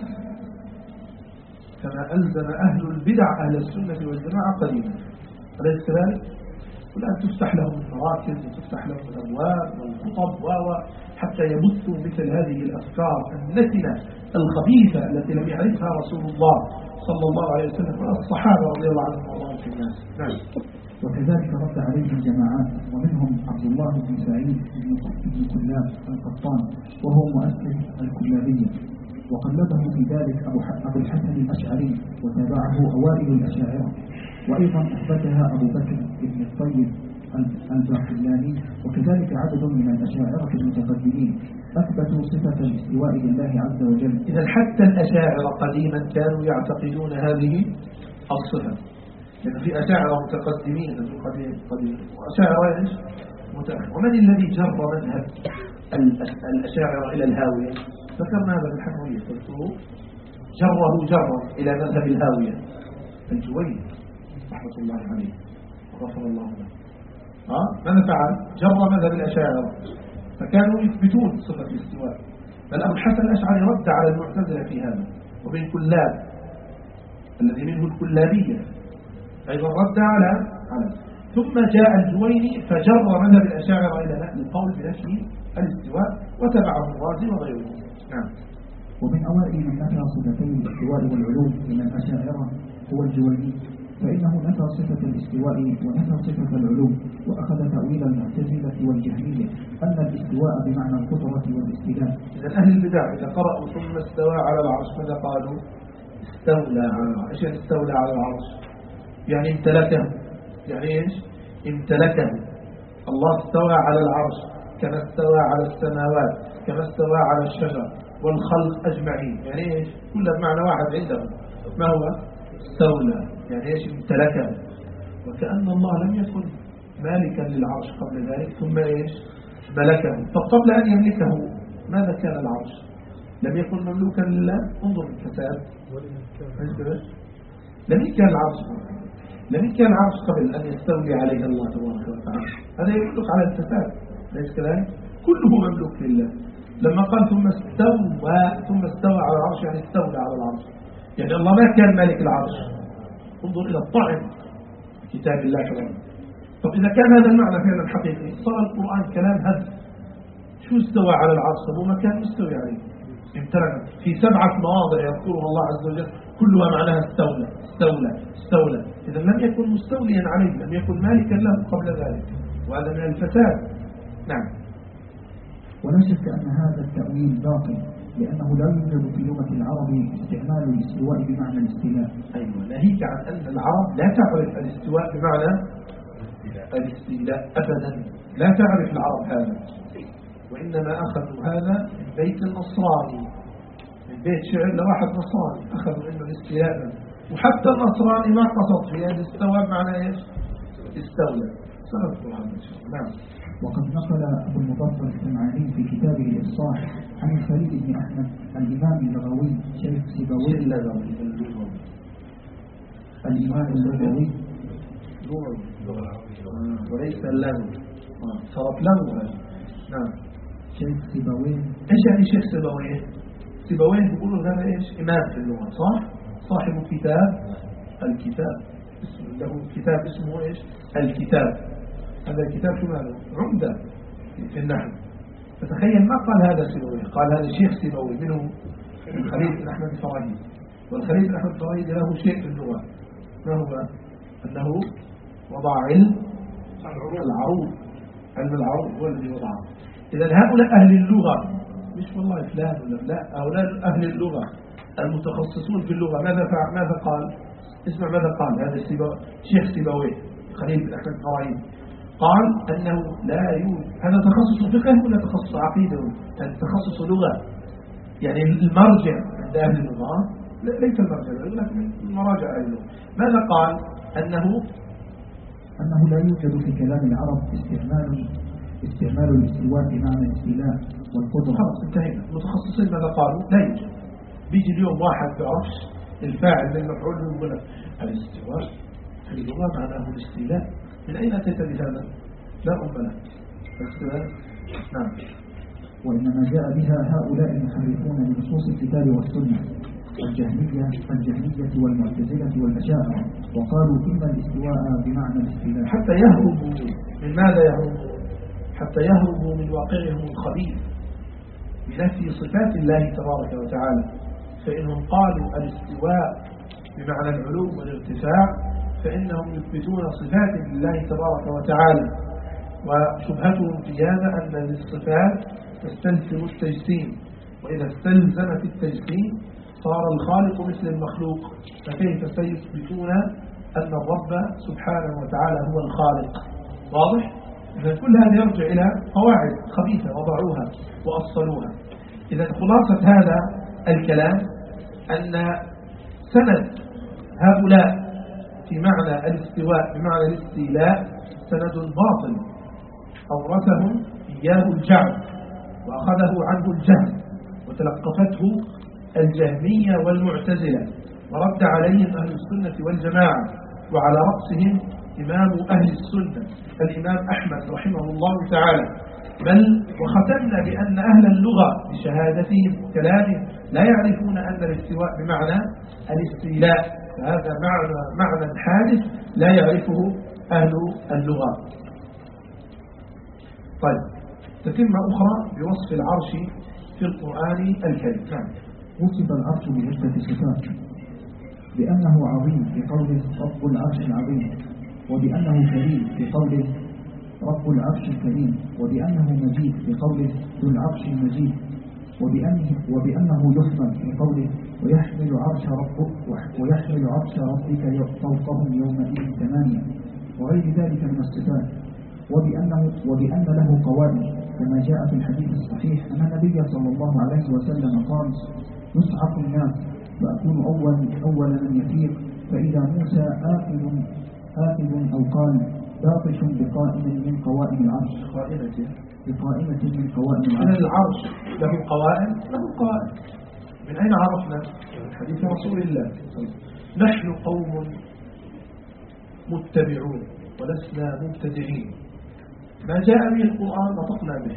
كما ألزم أهل البدع أهل السنة والجماعة قديما، أليس كذلك؟ والآن تفتح لهم المراكز وتفتح لهم الأبواب والخطب حتى يبثوا مثل هذه الأفكار النتنة الخبيثة التي لم يعرفها رسول الله صلى الله عليه وسلم ولا الصحابة رضي الله عنهم وارضاهم في الناس. نعم. وكذلك رد عليهم جماعات ومنهم عبد الله بن سعيد بن كلاب القطان وهو مؤسس الكلابية، وقلده في ذلك أبو الحسن الأشعري وتابعه أوائل الأشاعرة، وأيضا أثبتها أبو بكر بن الطيب الباقلاني، وكذلك عدد من الأشاعرة المتقدمين أثبتوا صفة الاستواء لله عز وجل. إذا حتى الأشاعرة قديما كانوا يعتقدون هذه الصفة، لأن في أشاعرة متقدمين قديم وأشاعرة إيش؟ متأخر. ومن الذي جر مذهب الأشاعرة إلى الهاوية؟ ذكرنا هذا بالحكمية، جره إلى مذهب الهاوية الجويني رحمة الله عليه وغفر الله له. ماذا فعل؟ جر مذهب الأشاعرة، فكانوا يثبتون صفة الاستواء. بل أبو الحسن الأشعري رد على المعتزلة في هذا، وبن كلاب الذي منه الكلابية أيضا رد على ثم جاء الجويني فجر مذهب الأشاعرة إلى القول بنفي الاستواء وتبعه الرازي وغيره. نعم. ومن أوائل من نفى صفتي الاستواء والعلو من الأشاعرة هو الجويني، فإنه نفى صفة الاستواء ونفى صفة العلو، وأخذ تأويل المعتزلة والجهمية أن الاستواء بمعنى القدرة والاستيلاء. إذا أهل البدع إذا قرأوا ثم استوى على العرش ماذا قالوا؟ استولى على العرش. إيش يعني استولى على العرش؟ يعني امتلكه. يعني إيش؟ امتلكه. الله استوى على العرش كما استوى على السماوات كما استوى على الشجر والخلق أجمعين. يعني إيش؟ كلها بمعنى واحد عندهم. ما هو؟ استولى. يعني إيش؟ امتلكه. وكأن الله لم يكن مالكا للعرش قبل ذلك ثم إيش؟ ملكه. فقبل أن يملكه ماذا كان العرش؟ لم يكن مملوكا لله. انظر الفساد. لم يكن العرش قبل أن يستولي عليه الله تبارك وتعالى. هذا يدل على الفساد، ليس كذلك؟ كله مملوك لله. لما قال ثم استوى على العرش يعني استولى على العرش، يعني الله ما كان مالك العرش. انظر إلى الطعن في كتاب الله تعالى. طب إذا كان هذا المعنى فعلا حقيقي صار القرآن كلام هذا. شو استوى على العرش؟ هو ما كان مستوي عليه. امتلك في 7 مواضع يذكرها الله عز وجل كلها معناها استولى. إذا لم يكن مستوليا عليه، لم يكن مالكا له قبل ذلك، وهذا من الفساد. نعم. ولا شك أن هذا التأويل باطل، لأنه لا يوجد في لغة العرب استعمال الاستواء بمعنى الاستيلاء. أيوة، ناهيك عن أن العرب لا تعرف الاستواء بمعنى الاستيلاء أبدا، لا تعرف العرب هذا، وإنما أخذوا هذا من بيت النصراني، من بيت شعر لواحد نصراني أخذوا منه الاستيلاء. وحتى النصراني ما قصد في هذا استوى بمعنى إيش؟ استولى. سنذكر هذا. نعم. وقد نقل أبو المظفر السمعاني في كتابه الإفصاح عن الخليل بن أحمد الإمام اللغوي شيخ سيبويه الإمام اللغوي وليس اللغو صارت لغو. نعم. شيخ سيبويه. ايش يعني شيخ سيبويه؟ سيبويه بيقولوا هذا ايش؟ إمام في اللغة، صح؟ صاحب الكتاب له كتاب اسمه ايش؟ الكتاب. هذا الكتاب شو ماله؟ عمدة في النحو. فتخيل ما قال هذا سيبويه، قال هذا شيخ سيبويه منه الخليل بن أحمد الفراهيدي. والخليل بن أحمد الفراهيدي له شيء في اللغة، ما هو؟ أنه وضع علم العروض. علم العروض هو الذي وضعه. إذا هؤلاء أهل اللغة، مش والله فلان ولا لا، هؤلاء أهل اللغة المتخصصون في اللغة. ماذا قال؟ اسمع ماذا قال هذا شيخ سيبويه خليل بن أحمد الفراهيدي. قال أنه لا يوجد، هذا تخصص فقه ولا تخصص عقيدة؟ يعني تخصص لغة، يعني المرجع عند أهل اللغة ليس المرجع ولكن المراجع أهل اللغة. ماذا قال؟ أنه لا يوجد في كلام العرب استعمال الاستواء بمعنى الاستيلاء والقدرة. خلاص انتهينا. المتخصصين ماذا قالوا؟ لا يوجد. بيجي اليوم واحد بيعرفش الفاعل من المفعول يقول لك الاستواء في اللغة معناه الاستيلاء. من أين أتيت بهذا؟ لا له. الاستواء نعم. وإنما جاء بها هؤلاء المحرفون لنصوص الكتاب والسنة الجهمية والمعتزلة والأشاعرة، وقالوا إن الاستواء بمعنى الاستيلاء. حتى يهربوا من ماذا يهربوا؟ حتى يهربوا من واقعهم الخبيث بنفي صفات الله تبارك وتعالى. فإنهم قالوا الاستواء بمعنى العلو والارتفاع، فإنهم يثبتون صفات لله تبارك وتعالى. وشبهتهم في هذا أن الصفات تستلزم التجسيم، وإذا استلزمت التجسيم صار الخالق مثل المخلوق، فكيف سيثبتون أن الرب سبحانه وتعالى هو الخالق؟ واضح؟ إذا كل هذا يرجع إلى قواعد خبيثة وضعوها وأصلوها. إذا خلاصة هذا الكلام أن سند هؤلاء في معنى الاستواء بمعنى الاستيلاء سند باطل أورثهم إياه الجعد وأخذه عنه الجهل وتلقفته الجهمية والمعتزلة، ورد عليهم أهل السنة والجماعة، وعلى رأسهم إمام أهل السنة الإمام أحمد رحمه الله تعالى. بل وختمنا بأن أهل اللغة بشهادتهم وكلامهم لا يعرفون أن الاستواء بمعنى الاستيلاء، فهذا معنى حادث لا يعرفه أهل اللغة. طيب، تتمة أخرى بوصف العرش في القرآن الكريم. نعم. وصف العرش بعدة صفات، بأنه عظيم في قوله رب العرش العظيم، وبأنه كريم في قوله رب العرش الكريم، وبأنه مجيد في قوله ذو العرش المجيد، وبأنه يحمل في قوله ويحمل عرش ربك فوقهم يومئذ ثمانية، وغير ذلك من الصفات. وبأن له قوائم، كما جاء في الحديث الصحيح أن النبي صلى الله عليه وسلم قال يصعق الناس فأكون أول من يفيق، فإذا موسى آخذ أو قال باطش بقائم من قوائم العرش، بقائمة من قوائم العرش. العرش له قوائم، له قوائم. من أين عرفنا؟ من حديث رسول الله: نحن قوم متبعون ولسنا مبتدعين، ما جاء به القرآن نطقنا به،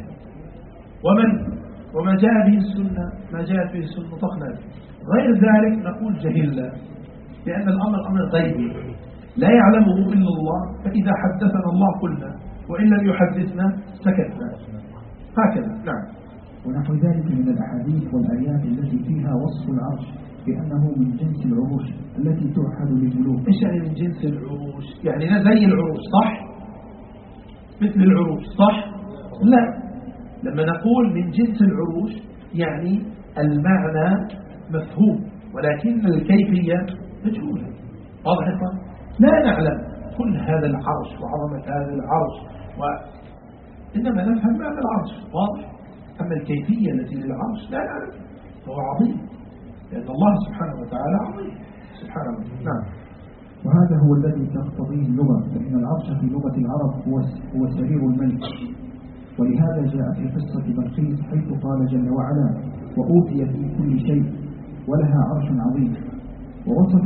وما جاء به السنة ما جاء به السنة نطقنا به، غير ذلك نقول جهلنا، لأن الأمر أمر غيبي لا يعلمه إلا الله، فإذا حدثنا الله قلنا، وإن لم يحدثنا سكتنا، هكذا. نعم. ونحو ذلك من الأحاديث والآيات التي فيها وصف العرش بأنه من جنس العروش التي توحد للملوك. إيش يعني من جنس العروش؟ يعني زي العروش، صح؟ مثل العروش، صح؟ لا، لما نقول من جنس العروش يعني المعنى مفهوم، ولكن الكيفية مجهولة. واضح يا اخوان؟ لا نعلم كل هذا العرش وعظمة هذا العرش، إنما نفهم معنى العرش، واضح؟ أما الكيفية التي للعرش لا نعلم. هو عظيم لأن الله سبحانه وتعالى عظيم سبحانه وتعالى. نعم. وهذا هو الذي تقتضيه اللغة، فإن العرش في لغة العرب هو سرير الملك، ولهذا جاء في قصة بلقيس حيث قال جل وعلا: وأوتيت من كل شيء ولها عرش عظيم. ووصف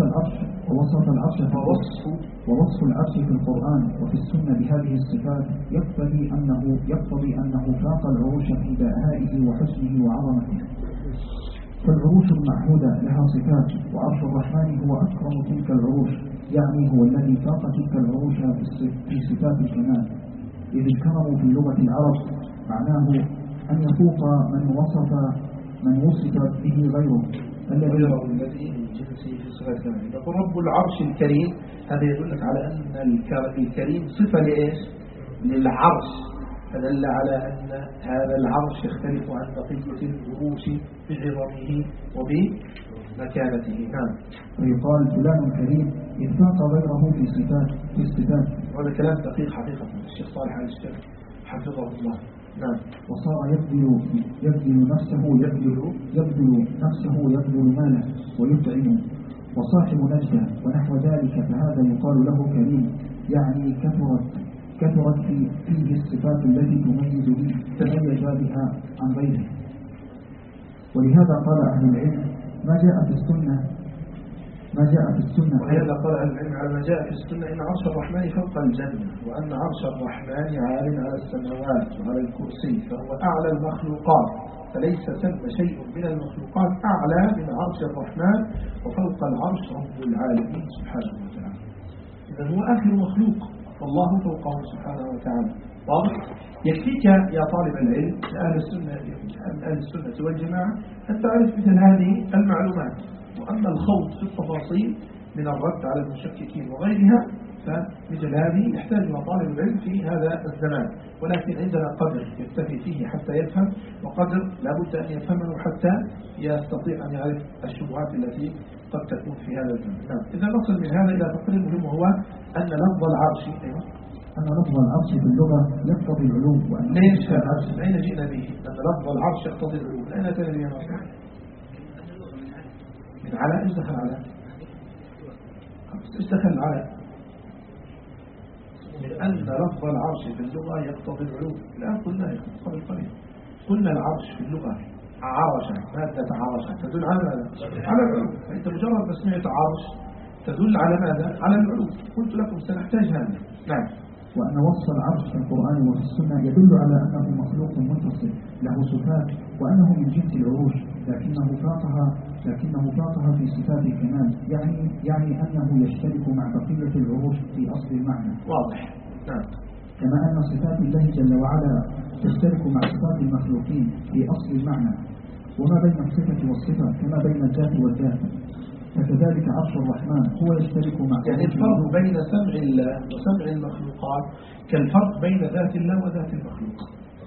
العرش في القرآن وفي السنة بهذه الصفات يقتضي أنه فاق العروش في بهائه وحسنه وعظمته. فالعروش المعهودة لها صفات، وعرش الرحمن هو أكرم تلك العروش، يعني هو الذي فاق تلك العروش في صفات الكمال. إذ الكرم في لغة العرب معناه أن يفوق من وصف به غيره الذي من جنسه في صفات الكمال. يقول رب العرش الكريم، هذا يدلك على أن الكريم صفة لإيش؟ للعرش، فدل على أن هذا العرش يختلف عن بقية العروش بعظمه وبمكانته. نعم. ويقال فلان كريم إذ فاق غيره في الصفات. وهذا كلام دقيق حقيقة الشيخ صالح على الشيخ حفظه الله. نعم. وصار يبذل نفسه ماله ويطعم، وصاحب نجدة ونحو ذلك، فهذا يقال له كريم، يعني كثرت فيه الصفات التي تميز بها عن غيره. ولهذا قال أهل العلم ما جاء في السنة ولهذا قال أهل العلم على ما جاء في السنة إن عرش الرحمن فوق الجنة، وأن عرش الرحمن عال على السماوات وعلى الكرسي، فهو أعلى المخلوقات، فليس ثم شيء من المخلوقات أعلى من عرش الرحمن، وفوق العرش رب العالمين سبحانه وتعالى. إذا هو آخر مخلوق والله فوقه سبحانه وتعالى. واضح؟ يكفيك يا طالب العلم أهل السنة والجماعة أن تعرف مثل هذه المعلومات، وأما الخوض في التفاصيل من الرد على المشككين وغيرها فمثل هذه يحتاجها طالب العلم في هذا الزمان، ولكن عندنا قدر يكتفي فيه حتى يفهم، وقدر لابد أن يفهمه حتى يستطيع أن يعرف الشبهات التي قد تكون في هذا الزمان. نعم. إذا نصل من هذا إلى تقرير مهم، وهو أن لفظ العرش لفظ العرش في اللغة يقتضي العلو. ليش العرش؟ أين جئنا به؟ أن لفظ العرش يقتضي العلو، أين أتينا به نصر؟ من على إيش دخل على؟ إيش دخل على؟ من أن لفظ العرش في اللغة يقتضي العلو. الآن قلنا قبل قليل قلنا العرش في اللغة عرشة، مادة عرشة تدل على ماذا؟ على العلو. فأنت مجرد ما سمعت عرش تدل على ماذا؟ على العلو. قلت لكم سنحتاج هذا. نعم. وأن وصف العرش في القرآن وفي السنة يدل على أنه مخلوق منفصل له صفات، وأنه من جنس العروش، لكنه فاقها في صفات الكمال، يعني أنه يشترك مع بقية العروش في أصل المعنى. واضح. نعم. كما أن صفات الله جل وعلا تشترك مع صفات المخلوقين في أصل المعنى، وما بين الصفة والصفة كما بين الذات والذات، فكذلك عرش الرحمن هو يشترك مع يعني الفرق بين سمع الله وسمع المخلوقات كالفرق بين ذات الله وذات المخلوق.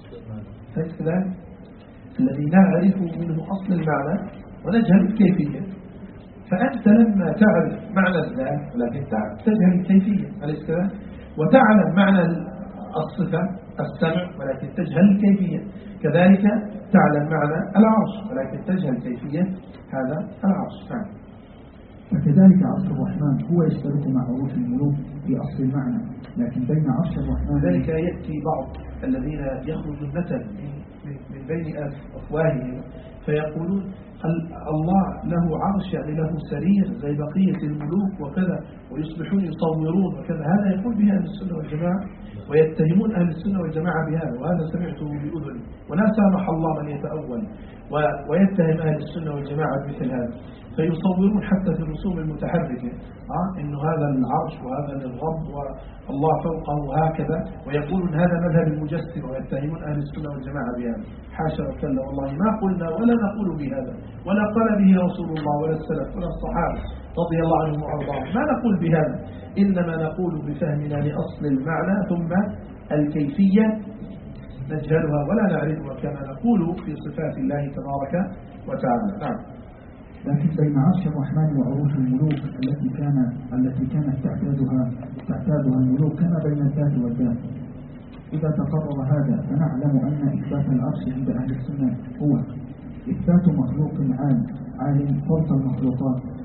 فكذلك الذي نعرف منه أصل المعنى ونجهل الكيفية، فأنت لما تعرف معنى الذات ولكن تجهل الكيفية، أليس كذلك؟ وتعلم معنى الصفة السمع ولكن تجهل الكيفية، كذلك تعلم معنى العرش ولكن تجهل كيفية هذا العرش. نعم. فكذلك عرش الرحمن هو يشترك مع عروش الملوك في أصل المعنى، لكن بين عرش الرحمن ذلك يأتي بعض الذين يخرج النتن من بين أفواههم فيقولون الله له عرش، يعني له سرير زي بقية الملوك وكذا، ويصبحون يصورون وكذا. هذا يقول به أهل السنة والجماعة، ويتهمون أهل السنة والجماعة بهذا، وهذا سمعته بأذني، ولا سامح الله من يتأول ويتهم أهل السنة والجماعة بمثل هذا. فيصورون حتى في الرسوم المتحركة إنه هذا العرش وهذا للرب والله فوقه وهكذا، ويقولون هذا مذهب المجسم، ويتهمون أهل السنة والجماعة بهذا. حاشا وكلا، والله ما قلنا ولا نقول بهذا، ولا قال به رسول الله ولا السلف ولا الصحابة رضي الله عنهم وأرضاهم، ما نقول بهذا، إنما نقول بفهمنا لأصل المعنى، ثم الكيفية نجهلها ولا نعرفها كما نقول في صفات الله تبارك وتعالى. نعم. لكن بين عرش الرحمن وعروش الملوك التي كانت تعتادها الملوك كما بين الذات والذات. إذا تقرر هذا فنعلم أن إثبات العرش عند أهل السنة هو إثبات مخلوق عالم فوق المخلوقات،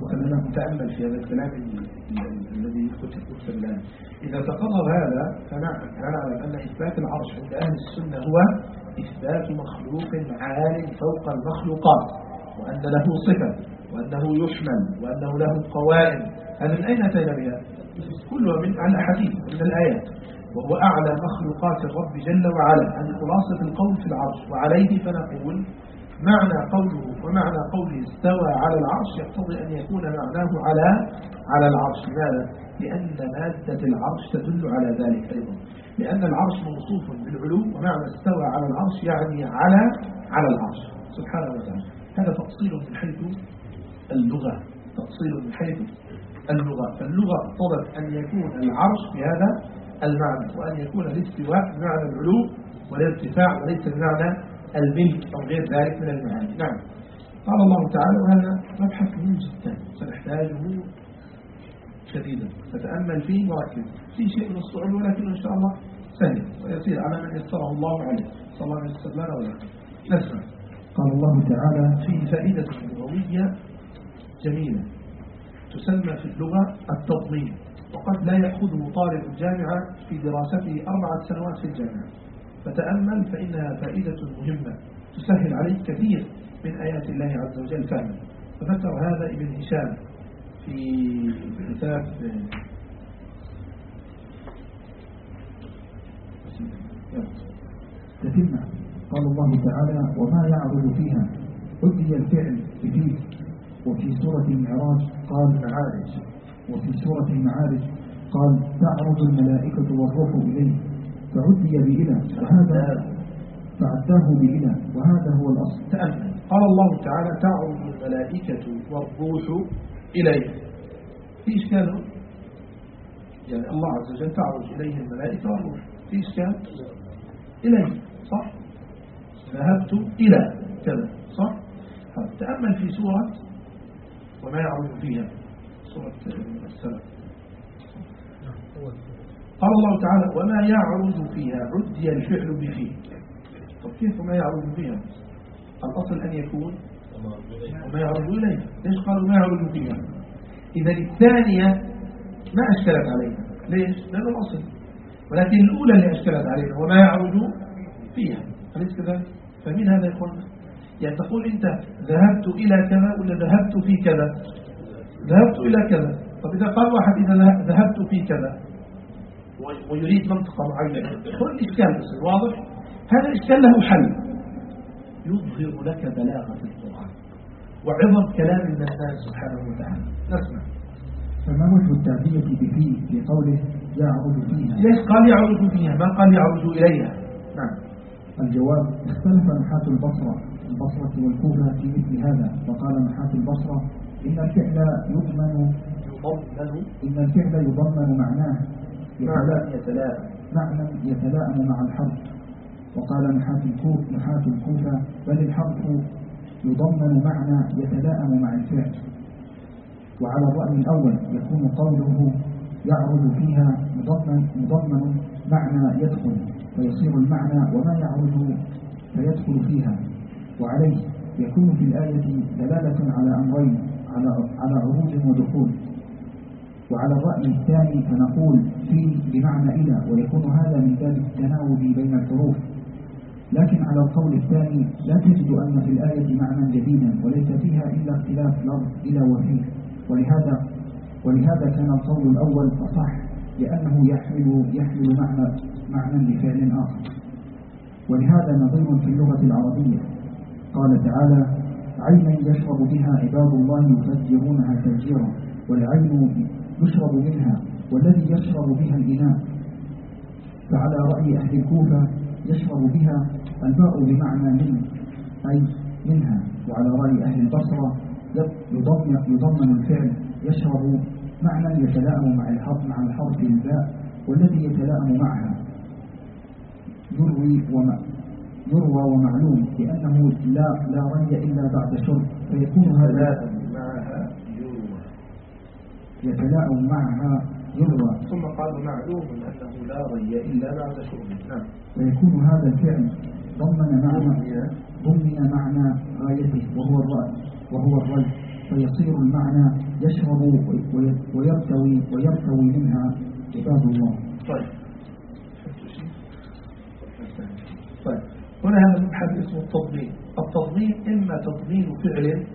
وخلينا نتأمل في هذا الكلام الذي كتب الآن. إذا تقرر هذا فنعلم أن إثبات العرش عند أهل السنة هو إثبات مخلوق عال فوق المخلوقات، وأن له صفة، وأنه يحمل، وأنه له قوائم. هذا من أين أتينا بها؟ كلها من الأحاديث من الآيات. وهو أعلى مخلوقات الرب جل وعلا. هذه خلاصة القول في العرش. وعليه فنقول معنى قوله ومعنى قوله استوى على العرش يقتضي أن يكون معناه على العرش. لماذا؟ لأن مادة العرش تدل على ذلك أيضا، لأن العرش موصوف بالعلو، ومعنى استوى على العرش يعني على العرش سبحانه وتعالى. هذا تفصيل من حيث اللغة، تفصيل من حيث اللغة. فاللغة اقتضت أن يكون العرش بهذا المعنى، وأن يكون الاستواء بمعنى العلو والارتفاع، وليس بمعنى الملك أو غير ذلك من المعاني. نعم. قال الله تعالى، وهذا مبحث مهم جدا سنحتاجه شديدا، فتأمل فيه وركز. في شيء من الصعوبة ولكنه إن شاء الله سهل ويسير على من يسره الله عليه. صلى الله عليه وسلم ولا نسمع. قال الله تعالى: فيه فائدة لغوية جميلة تسمى في اللغة التضمين، وقد لا يأخذه طالب الجامعة في دراسته 4 سنوات في الجامعة. فتأمل فإنها فائدة مهمة تسهل عليك كثير من آيات الله عز وجل فهما. فذكر هذا ابن هشام في كتاب تتمة. قال الله تعالى: وما يعرض فيها أدي الفعل فيه. وفي سورة المعراج قال معارج، وفي سورة المعارج قال: تعرض الملائكة والروح إليه فعدي بإله، وهذا فعداه بإله، وهذا هو الأصل. تأمل. قال الله تعالى: تعرض الملائكة والروح إليه. في إشكال؟ يعني الله عز وجل تعرض إليه الملائكة والروح، في إشكال؟ إليه، صح؟ ذهبت إلى كذا، صح؟ تأمل في سورة وما يعرض فيها، سورة السلام. قال الله تعالى: وما يعرض فيها عدي الفعل بفيه. طب كيف وما يعرض فيها؟ الأصل أن يكون وما يعرض إليه. ليش قالوا ما يعرض فيها؟ إذا الثانية ما أشكلت علينا. ليش؟ لأنه الأصل. ولكن الأولى اللي أشكلت علينا وما يعرض فيها، أليس كذلك؟ فمن هذا يقول؟ يعني تقول أنت ذهبت إلى كذا ولا ذهبت في كذا؟ ذهبت إلى كذا. طب إذا قال واحد إذا ذهبت في كذا ويريد منطقة معينة، كل إشكال بس واضح. هذا الإشكال له حل، يظهر لك بلاغة القرآن وعظم كلام المنان سبحانه وتعالى. نسمع. فما وجه التعبية بفيه في قوله يعرض فيها؟ ليش قال يعرض فيها ما قال يعرض إليها؟ نعم. الجواب: اختلف نحاة البصرة والكوفة في مثل هذا، فقال نحاة البصرة: إن الفعل يضمن معناه معنى يتلائم مع الحرف. وقال نحاة الكوفة: بل الحرف يضمن معنى يتلائم مع الفعل. وعلى الرأي الأول يكون قوله يعرض فيها مضمن معنى يدخل، فيصير المعنى وما يعرض فيدخل فيها. وعليه يكون في الآية دلالة على أمرين، على عروج ودخول. وعلى الرأي الثاني فنقول في بمعنى إلى، ويكون هذا من باب التناوب بين الحروف. لكن على القول الثاني لا تجد أن في الآية معنى جديدا، وليس فيها إلا اختلاف لفظ إلى وفيه. ولهذا كان القول الأول أصح، لأنه يحمل معنى لفعل آخر. ولهذا نظير في اللغة العربية. قال تعالى: عينا يشرب بها عباد الله يفجرونها تفجيرا. والعين يشرب منها، والذي يشرب بها الإناء. فعلى رأي أهل الكوفة يشرب بها الباء بمعنى من، أي منها. وعلى رأي أهل البصرة يضمن الفعل يشرب معنى يتلائم مع الحرف الباء، والذي يتلائم معها يروى ومعلوم، لأنه لا ري إلا بعد شرب، فيكون هذا يتلائم معها يروى. ثم قال معلوم أنه لا ري إلا بعد شرب. نعم. فيكون هذا الفعل ضمن معنى غايته، وهو الري، فيصير المعنى يشرب ويرتوي منها عباد الله. طيب هنا هذا المبحث اسمه التضمين. التضمين إما تضمين فعل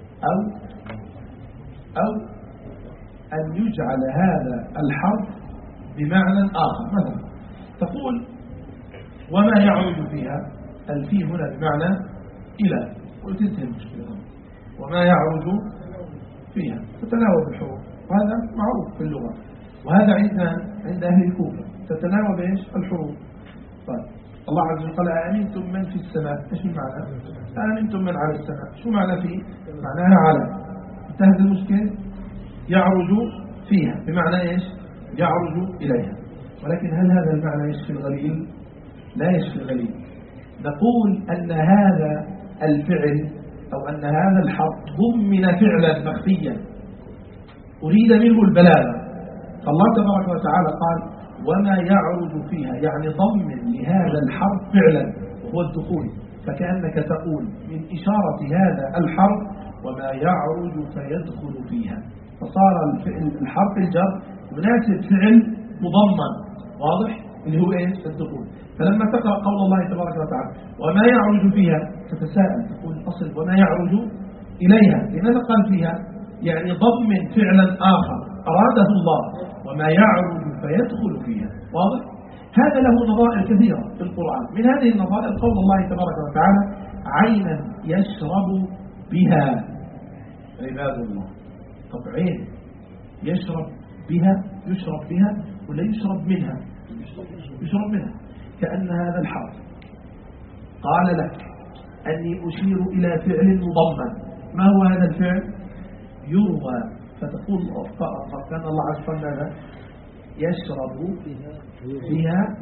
أو أن يجعل هذا الحرف بمعنى آخر. مثلا تقول وما يعرج فيها، الفي هنا بمعنى إلى، وتنتهي المشكلة. وما يعرج فيها تتناوب الحروف، وهذا معروف في اللغة، وهذا عند أهل الكوفة تتناوب إيش الحروف. طيب الله عز وجل قال أأمنتم من في السماء، إيش المعنى؟ أأمنتم من على السماء، شو معنى فيه؟ معناها على. انتهت المشكلة. يعرج فيها بمعنى إيش؟ يعرج إليها. ولكن هل هذا المعنى يشفي الغليل؟ لا يشفي الغليل. نقول أن هذا الفعل أو أن هذا الحرف ضمن فعلا مخفيا أريد منه البلاغة. فالله تبارك وتعالى قال وما يعرج فيها، يعني ضمن لهذا الحرف فعلا وهو الدخول. فكأنك تقول من إشارة هذا الحرف وما يعرج فيدخل فيها، فصار الحرف الجر يناسب فعل مضمن واضح اللي هو ايش الدخول. فلما تقرأ قول الله تبارك وتعالى وما يعرج فيها تتساءل تقول أصل وما يعرج إليها، لماذا قال فيها؟ يعني ضمن فعلا آخر أراده الله وما يعرج فيدخل فيها. واضح؟ هذا له نظائر كثيرة في القرآن. من هذه النظائر قول الله تبارك وتعالى عينا يشرب بها عباد الله. طب عين يشرب بها، يشرب بها ولا يشرب منها؟ يشرب منها. كأن هذا الحرف قال لك أني أشير إلى فعل مضمن. ما هو هذا الفعل؟ يروى. فتقول كان الله عز وجل يشرب فيها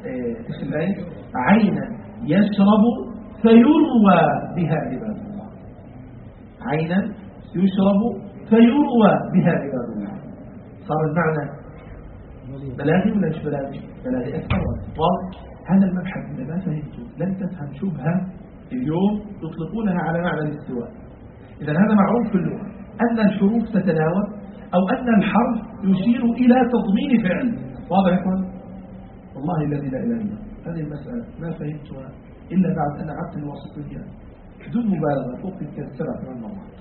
عينا يشرب فيروى بها عباد الله. عينا يشرب فيروى بها عباد الله. صار المعنى بلاغي ولا مش بلاغي؟ بلاغي أكثر. هذا المبحث إذا ما فهمته لن تفهم شبهة اليوم يطلقونها على معنى الاستواء. إذا هذا معروف في اللغة أن الحروف تتناوب أو أن الحرف يشير إلى تضمين فعل. واضح يكون؟ والله الذي لا إله إلا هذه المسألة ما فهمتها إلا بعد أن عدت الوسطية بدون مبالغة فوق 7 مرات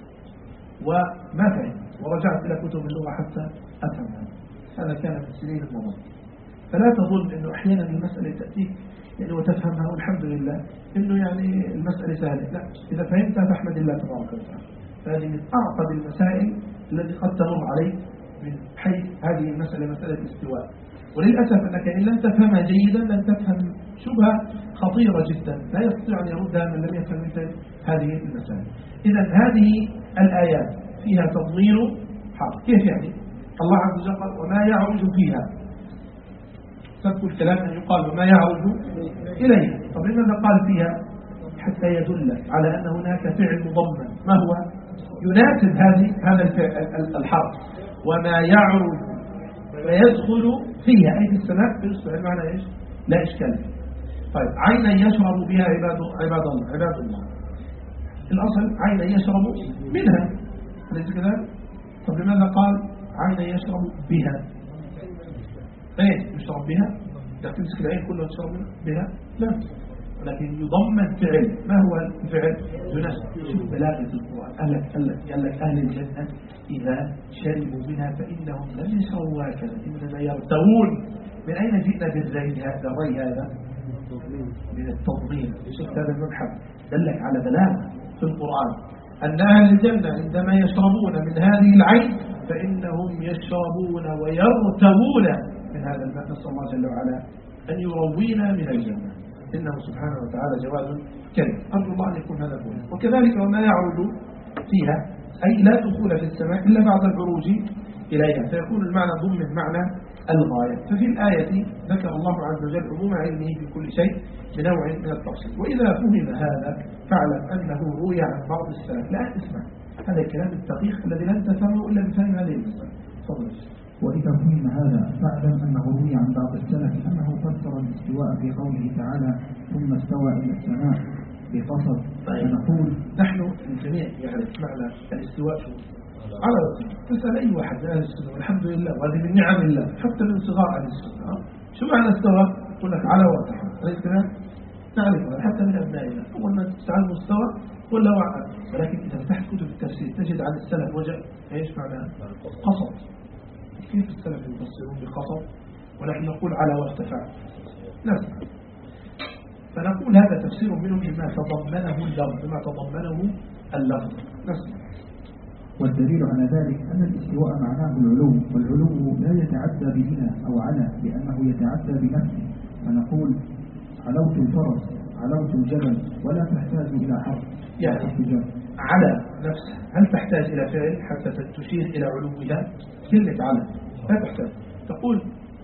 وما فهمت، ورجعت إلى كتب اللغة حتى أفهمها. هذا كان من سنين الماضية. فلا تظن أنه أحيانا المسألة تأتيك يعني وتفهمها والحمد لله أنه يعني المسألة سهلة. لا، إذا فهمتها فاحمد الله تبارك وتعالى. فهذه من أعقد المسائل التي قد تمر عليك من حيث هذه المسألة، مسألة الاستواء. وللأسف أنك إن لم تفهمها جيدا لن تفهم شبهة خطيرة جدا لا يستطيع أن يردها من لم يفهم مثل هذه المسائل. إذا هذه الآيات فيها تضمين حرف. كيف يعني؟ الله عز وجل قال وما يعرج فيها. سبق الكلام أن يقال وما يعرج إليها. طب لماذا قال فيها؟ حتى يدل على أن هناك فعل مضمن ما هو يناسب هذا الحرف. وما يعرج فيدخل فيها أي في السماء فيصبح المعنى إيش؟ لا إشكال. طيب عينا يشرب بها عباد الله. الأصل عينا يشرب منها أليس كذلك؟ طب لماذا قال عينا يشرب بها؟ ايه يشرب بها؟ تمسك العين كلها تشرب بها؟ لا، ولكن يضمن فعل. ما هو الفعل؟ يناسب. شوف بلاغة القرآن. قال لك أهل الجنة إذا شربوا منها فإنهم لم يشربوا هكذا إنما يرتوون. من أين جئنا بالري هذا؟ من التضمين. شفت هذا المبحث دلك على بلاغة في القرآن أن أهل الجنة عندما يشربون من هذه العين فإنهم يشربون ويرتوون من هذا الماء. نسأل الله جل وعلا أن يروينا من الجنة إنه سبحانه وتعالى جواد كريم. أرجو الله أن يكون هذا هو. وكذلك وما يعرج فيها أي لا دخول في السماء إلا بعد العروج إليها، فيكون المعنى ضمن معنى الغاية. ففي الآية ذكر الله عز وجل عموم علمه بكل شيء بنوع من التفصيل. وإذا فهم هذا فاعلم أنه روي عن بعض السلف. لا اسمع هذا الكلام الدقيق الذي لن تفهمه إلا بفهم هذه المسألة. تفضل. وإذا فهم هذا فاعلم أنه روي عن بعض السلف أنه فسر الاستواء في قوله تعالى ثم استوى إلى السماء بقصد. طيب. فنقول نحن الجميع يعرف معنى الاستواء شو؟ على تسأل أي واحد من أهل السنة والحمد لله، وهذه من نعم الله حتى من صغار أهل السنة. شو معنى استوى؟ يقول لك على وارتفع، أليس كذلك؟ نعرفها حتى من أبنائنا، أول ما تسأل مستوى قل له وعد. ولكن إذا فتحت كتب التفسير تجد عن السلف وجه إيش معناه؟ قصد. كيف السلف يفسرون بقصد ونحن نقول على وارتفع؟ نسمع. فنقول هذا تفسير منهم بما تضمنه اللفظ، بما تضمنه اللفظ. نسمع. والدليل على ذلك أن الاستواء معناه العلو، والعلو لا يتعدى بإلى أو على، لأنه يتعدى بنفسه. فنقول علوت الفرس، علوت الجبل، ولا تحتاج إلى حرف. يعني على نفسها هل تحتاج إلى فعل حتى تشير إلى علوها؟ كلمة على لا تحتاج. تقول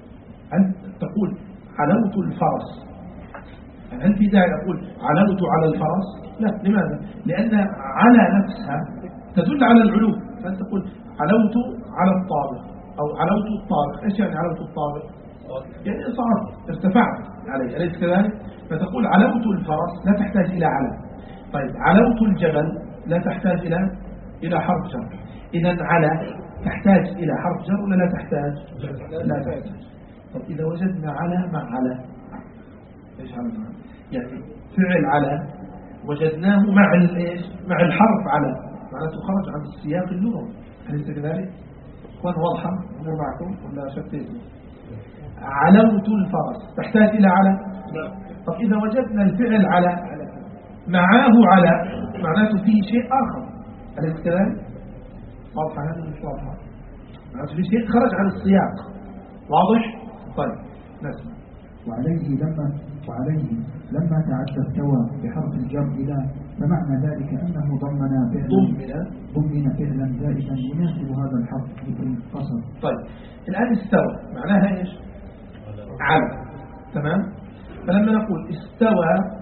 علوت الفرس، هل في داعي أقول علوت على الفرس؟ لا. لماذا؟ لأن على نفسها تدل على العلو. فأنت تقول علوت على الطابق أو علوت الطابق. إيش يعني علوت الطابق؟ يعني صعدت ارتفعت عليه، أليس كذلك؟ فتقول علوت الفرس لا تحتاج إلى على. طيب علوت الجبل لا تحتاج إلى حرف جر. إذا على تحتاج إلى حرف جر ولا لا تحتاج؟ لا تحتاج. طب إذا وجدنا على مع على، إيش على مع؟ يعني فعل على وجدناه مع الحرف على، معناته خرج عن السياق اللغوي، أليس كذلك؟ كون واضحة أمور معكم ولا شتيتوا؟ علوت الفرس تحتاج إلى على؟ طب إذا وجدنا الفعل على معاه على، معناته فيه شيء آخر، أليس كذلك؟ واضحة هذا مش واضحة؟ معناته فيه شيء خرج عن السياق. واضح؟ طيب نسمع. وعليه لما تعدى استوى بحرف الجر إلى، فمعنى ذلك أنه ضمن فعلا زائدا يناسب هذا الحرف مثل قصر. طيب الآن استوى معناها إيش؟ على. تمام؟ فلما نقول استوى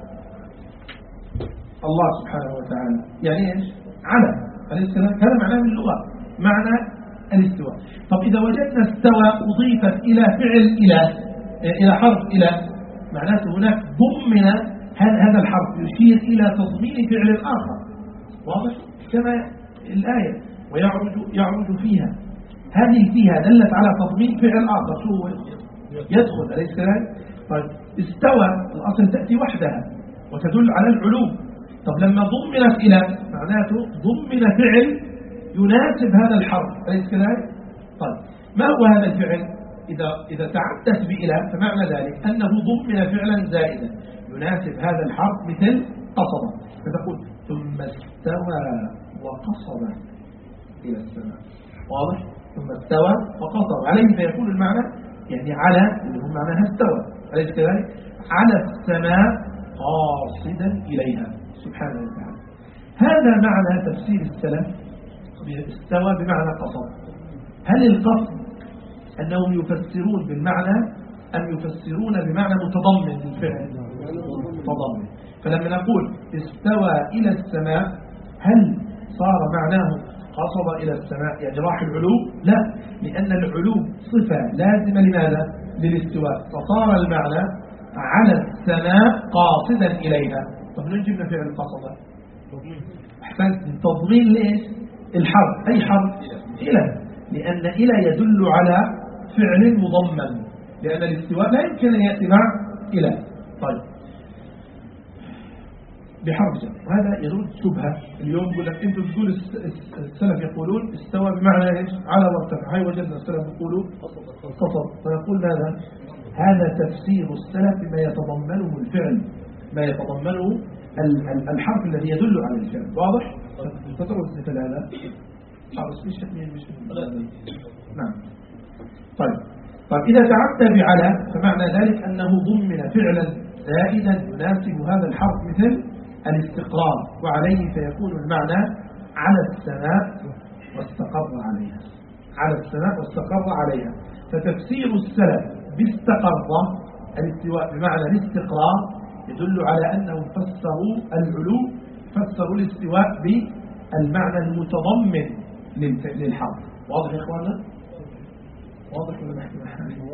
الله سبحانه وتعالى يعني إيش؟ على، أليس كذلك؟ هذا معناه من اللغة، معنى الاستواء. طب إذا وجدنا استوى أضيفت إلى فعل إلى حرف إلى، معناته هناك ضمن هذا الحرف يشير إلى تضمين فعل آخر. واضح؟ كما الآية ويعرج فيها، هذه فيها دلت على تضمين فعل آخر. شو هو؟ يدخل، أليس كذلك؟ طيب استوى الأصل تأتي وحدها وتدل على العلو. طب لما ضمنت إلى، معناته ضمن فعل يناسب هذا الحرف، أليس كذلك؟ طيب ما هو هذا الفعل؟ إذا تعدت بإلى فمعنى ذلك أنه ضمن فعلا زائدا يناسب هذا الحرف مثل قصد. فتقول ثم استوى وقصد إلى السماء. واضح؟ ثم استوى وقصد عليه، فيكون المعنى يعني على اللي هو معناها استوى، أليس كذلك؟ على السماء قاصدا إليها سبحانه وتعالى. هذا معنى تفسير السلف استوى بمعنى قصد. هل القصد أنهم يفسرون بالمعنى أم يفسرون بمعنى متضمن للفعل؟ متضمن. فلما نقول استوى إلى السماء هل صار معناه قصد إلى السماء يعني راح العلو؟ لا، لأن العلو صفة لازمة لماذا؟ للاستواء، فصار المعنى على السماء قاصدا إليها. طب من جبنا فعل قصد؟ أحسنت، تضمين ليش؟ الحرف، أي حرف؟ إلى، لأن إلى يدل على فعل مضمن، لأن الاستواء لا يمكن أن يأتي مع إلى. طيب بحرف جر، وهذا يرد شبهة. اليوم يقول لك أنتم تقول السلف يقولون استوى بمعنى إيش؟ على وارتفع. هاي وجدنا السلف يقولوا قصد، فنقول ماذا؟ هذا تفسير السلف بما يتضمنه الفعل، ما يتضمنه الحرف الذي يدل على الفعل. واضح؟ تدرس مثل هذا نعم. طيب إذا تعدى بعلى فمعنى ذلك أنه ضمن فعلا زائدا يناسب هذا الحرف مثل الاستقرار، وعليه فيكون المعنى على السماء واستقر عليها. على السماء واستقر عليها. فتفسير السلف باستقر الاستواء بمعنى الاستقرار يدل على أنهم فسروا العلو، فسروا الاستواء بالمعنى المتضمن للحرف. واضح يا إخوانا؟ واضح ولا نحكي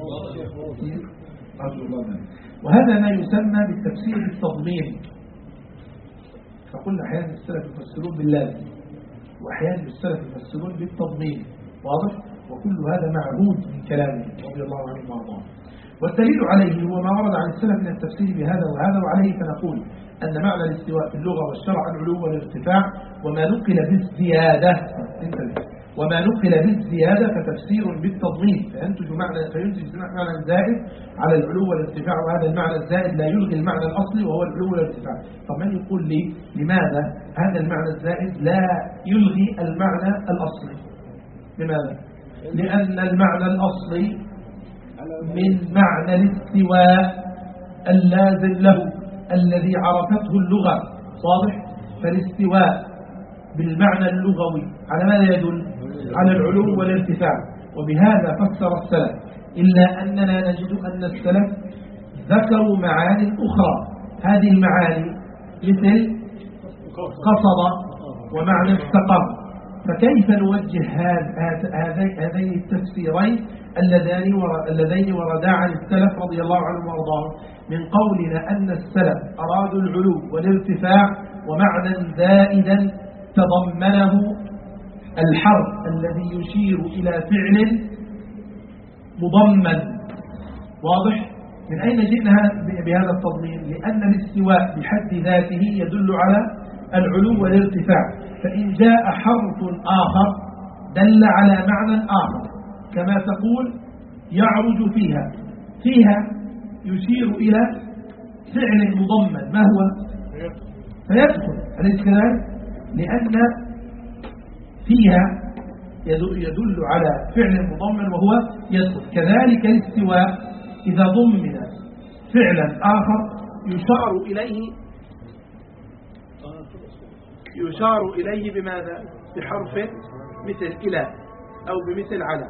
واضح. وهذا ما يسمى بالتفسير بالتضمين. فقلنا أحيانا السلف يفسرون باللازم، وأحيانا السلف يفسرون بالتضمين. واضح؟ وكل هذا معهود من كلامه رضي الله عنه وارضاه. والدليل عليه هو ما ورد عن السلف من التفسير بهذا وهذا، وعليه فنقول أن معنى الاستواء في اللغة والشرع العلو والارتفاع، وما نقل بالزيادة وما نقل بالزيادة فتفسير بالتضمين، فينتج معنى زائد على العلو والارتفاع، وهذا المعنى الزائد لا يلغي المعنى الأصلي وهو العلو والارتفاع. فمن يقول لي لماذا هذا المعنى الزائد لا يلغي المعنى الأصلي؟ لماذا؟ لأن المعنى الأصلي من معنى الاستواء اللازم له الذي عرفته اللغة. واضح؟ فالاستواء بالمعنى اللغوي على ماذا يدل؟ على العلو والارتفاع، وبهذا فسر السلف، إلا أننا نجد أن السلف ذكروا معاني أخرى. هذه المعاني مثل قصد ومعنى استقر، فكيف نوجه هذين التفسيرين اللذين وردا عن السلف رضي الله عنهم وارضاهم من قولنا أن السلف أرادوا العلو والارتفاع ومعنى زائدا تضمنه الحرف الذي يشير إلى فعل مضمن. واضح؟ من أين جئنا بهذا التضمين؟ لأن الاستواء بحد ذاته يدل على العلو والارتفاع، فإن جاء حرف آخر دل على معنى آخر، كما تقول يعرج فيها يشير إلى فعل مضمن، ما هو؟ فيدخل. أليس كذلك؟ لأن فيها يدل على فعل مضمن وهو يدخل. كذلك الاستواء إذا ضمن فعلا آخر يشار إليه بماذا؟ بحرف مثل إلى أو بمثل على،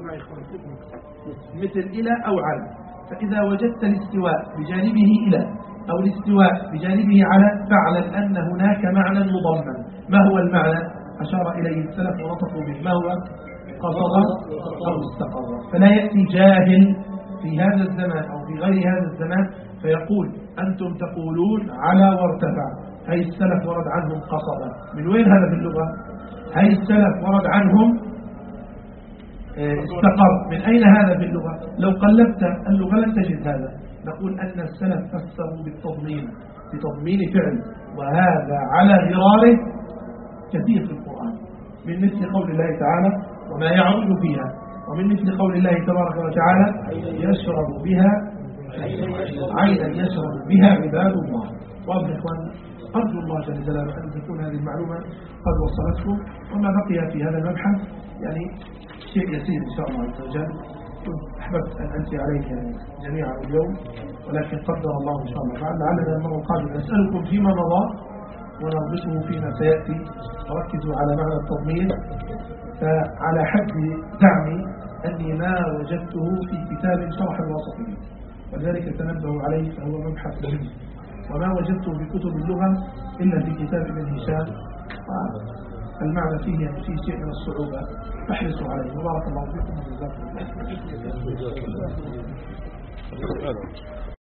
مثل إلى أو على. فإذا وجدت الاستواء بجانبه إلى أو الاستواء بجانبه على فاعلم أن هناك معنى مضمن. ما هو المعنى؟ أشار إليه السلف ونطقوا به، ما هو؟ قصد أو استقر. فلا يأتي جاهل في هذا الزمان أو في غير هذا الزمان فيقول أنتم تقولون على وارتفع، هاي السلف ورد عنهم قصد. من وين هذا في اللغة؟ هاي السلف ورد عنهم استقر. من أين هذا في اللغة؟ لو قلبت اللغة لن تجد هذا. نقول أن السلف فسروا بالتضمين، بتضمين فعل، وهذا على غراره كثير في القرآن، من مثل قول الله تعالى وما يعرج فيها، ومن مثل قول الله تبارك وتعالى يشرب بها عينا يشرب بها عباد الله. وابن إخوان أرجو الله جل جلاله أن تكون هذه المعلومة قد وصلتكم، وما بقي في هذا المبحث يعني شيء يسير إن شاء الله عز وجل. أحببت أن أنسي عليك جميعا اليوم، ولكن قدر الله إن شاء الله لعلنا المرة القادمة نسألكم فيما مضى ونربطه فيما سيأتي. وركزوا على معنى التضمين، فعلى حد زعمي أني ما وجدته في كتاب شرح الواسطي، ولذلك تنبهوا عليه فهو مبحث مهم، وما وجدته في كتب اللغة إلا في كتاب ابن هشام، المعنى فيه يعني فيه شيء من الصعوبة، فاحرصوا عليه. وبارك الله فيكم وجزاكم الله.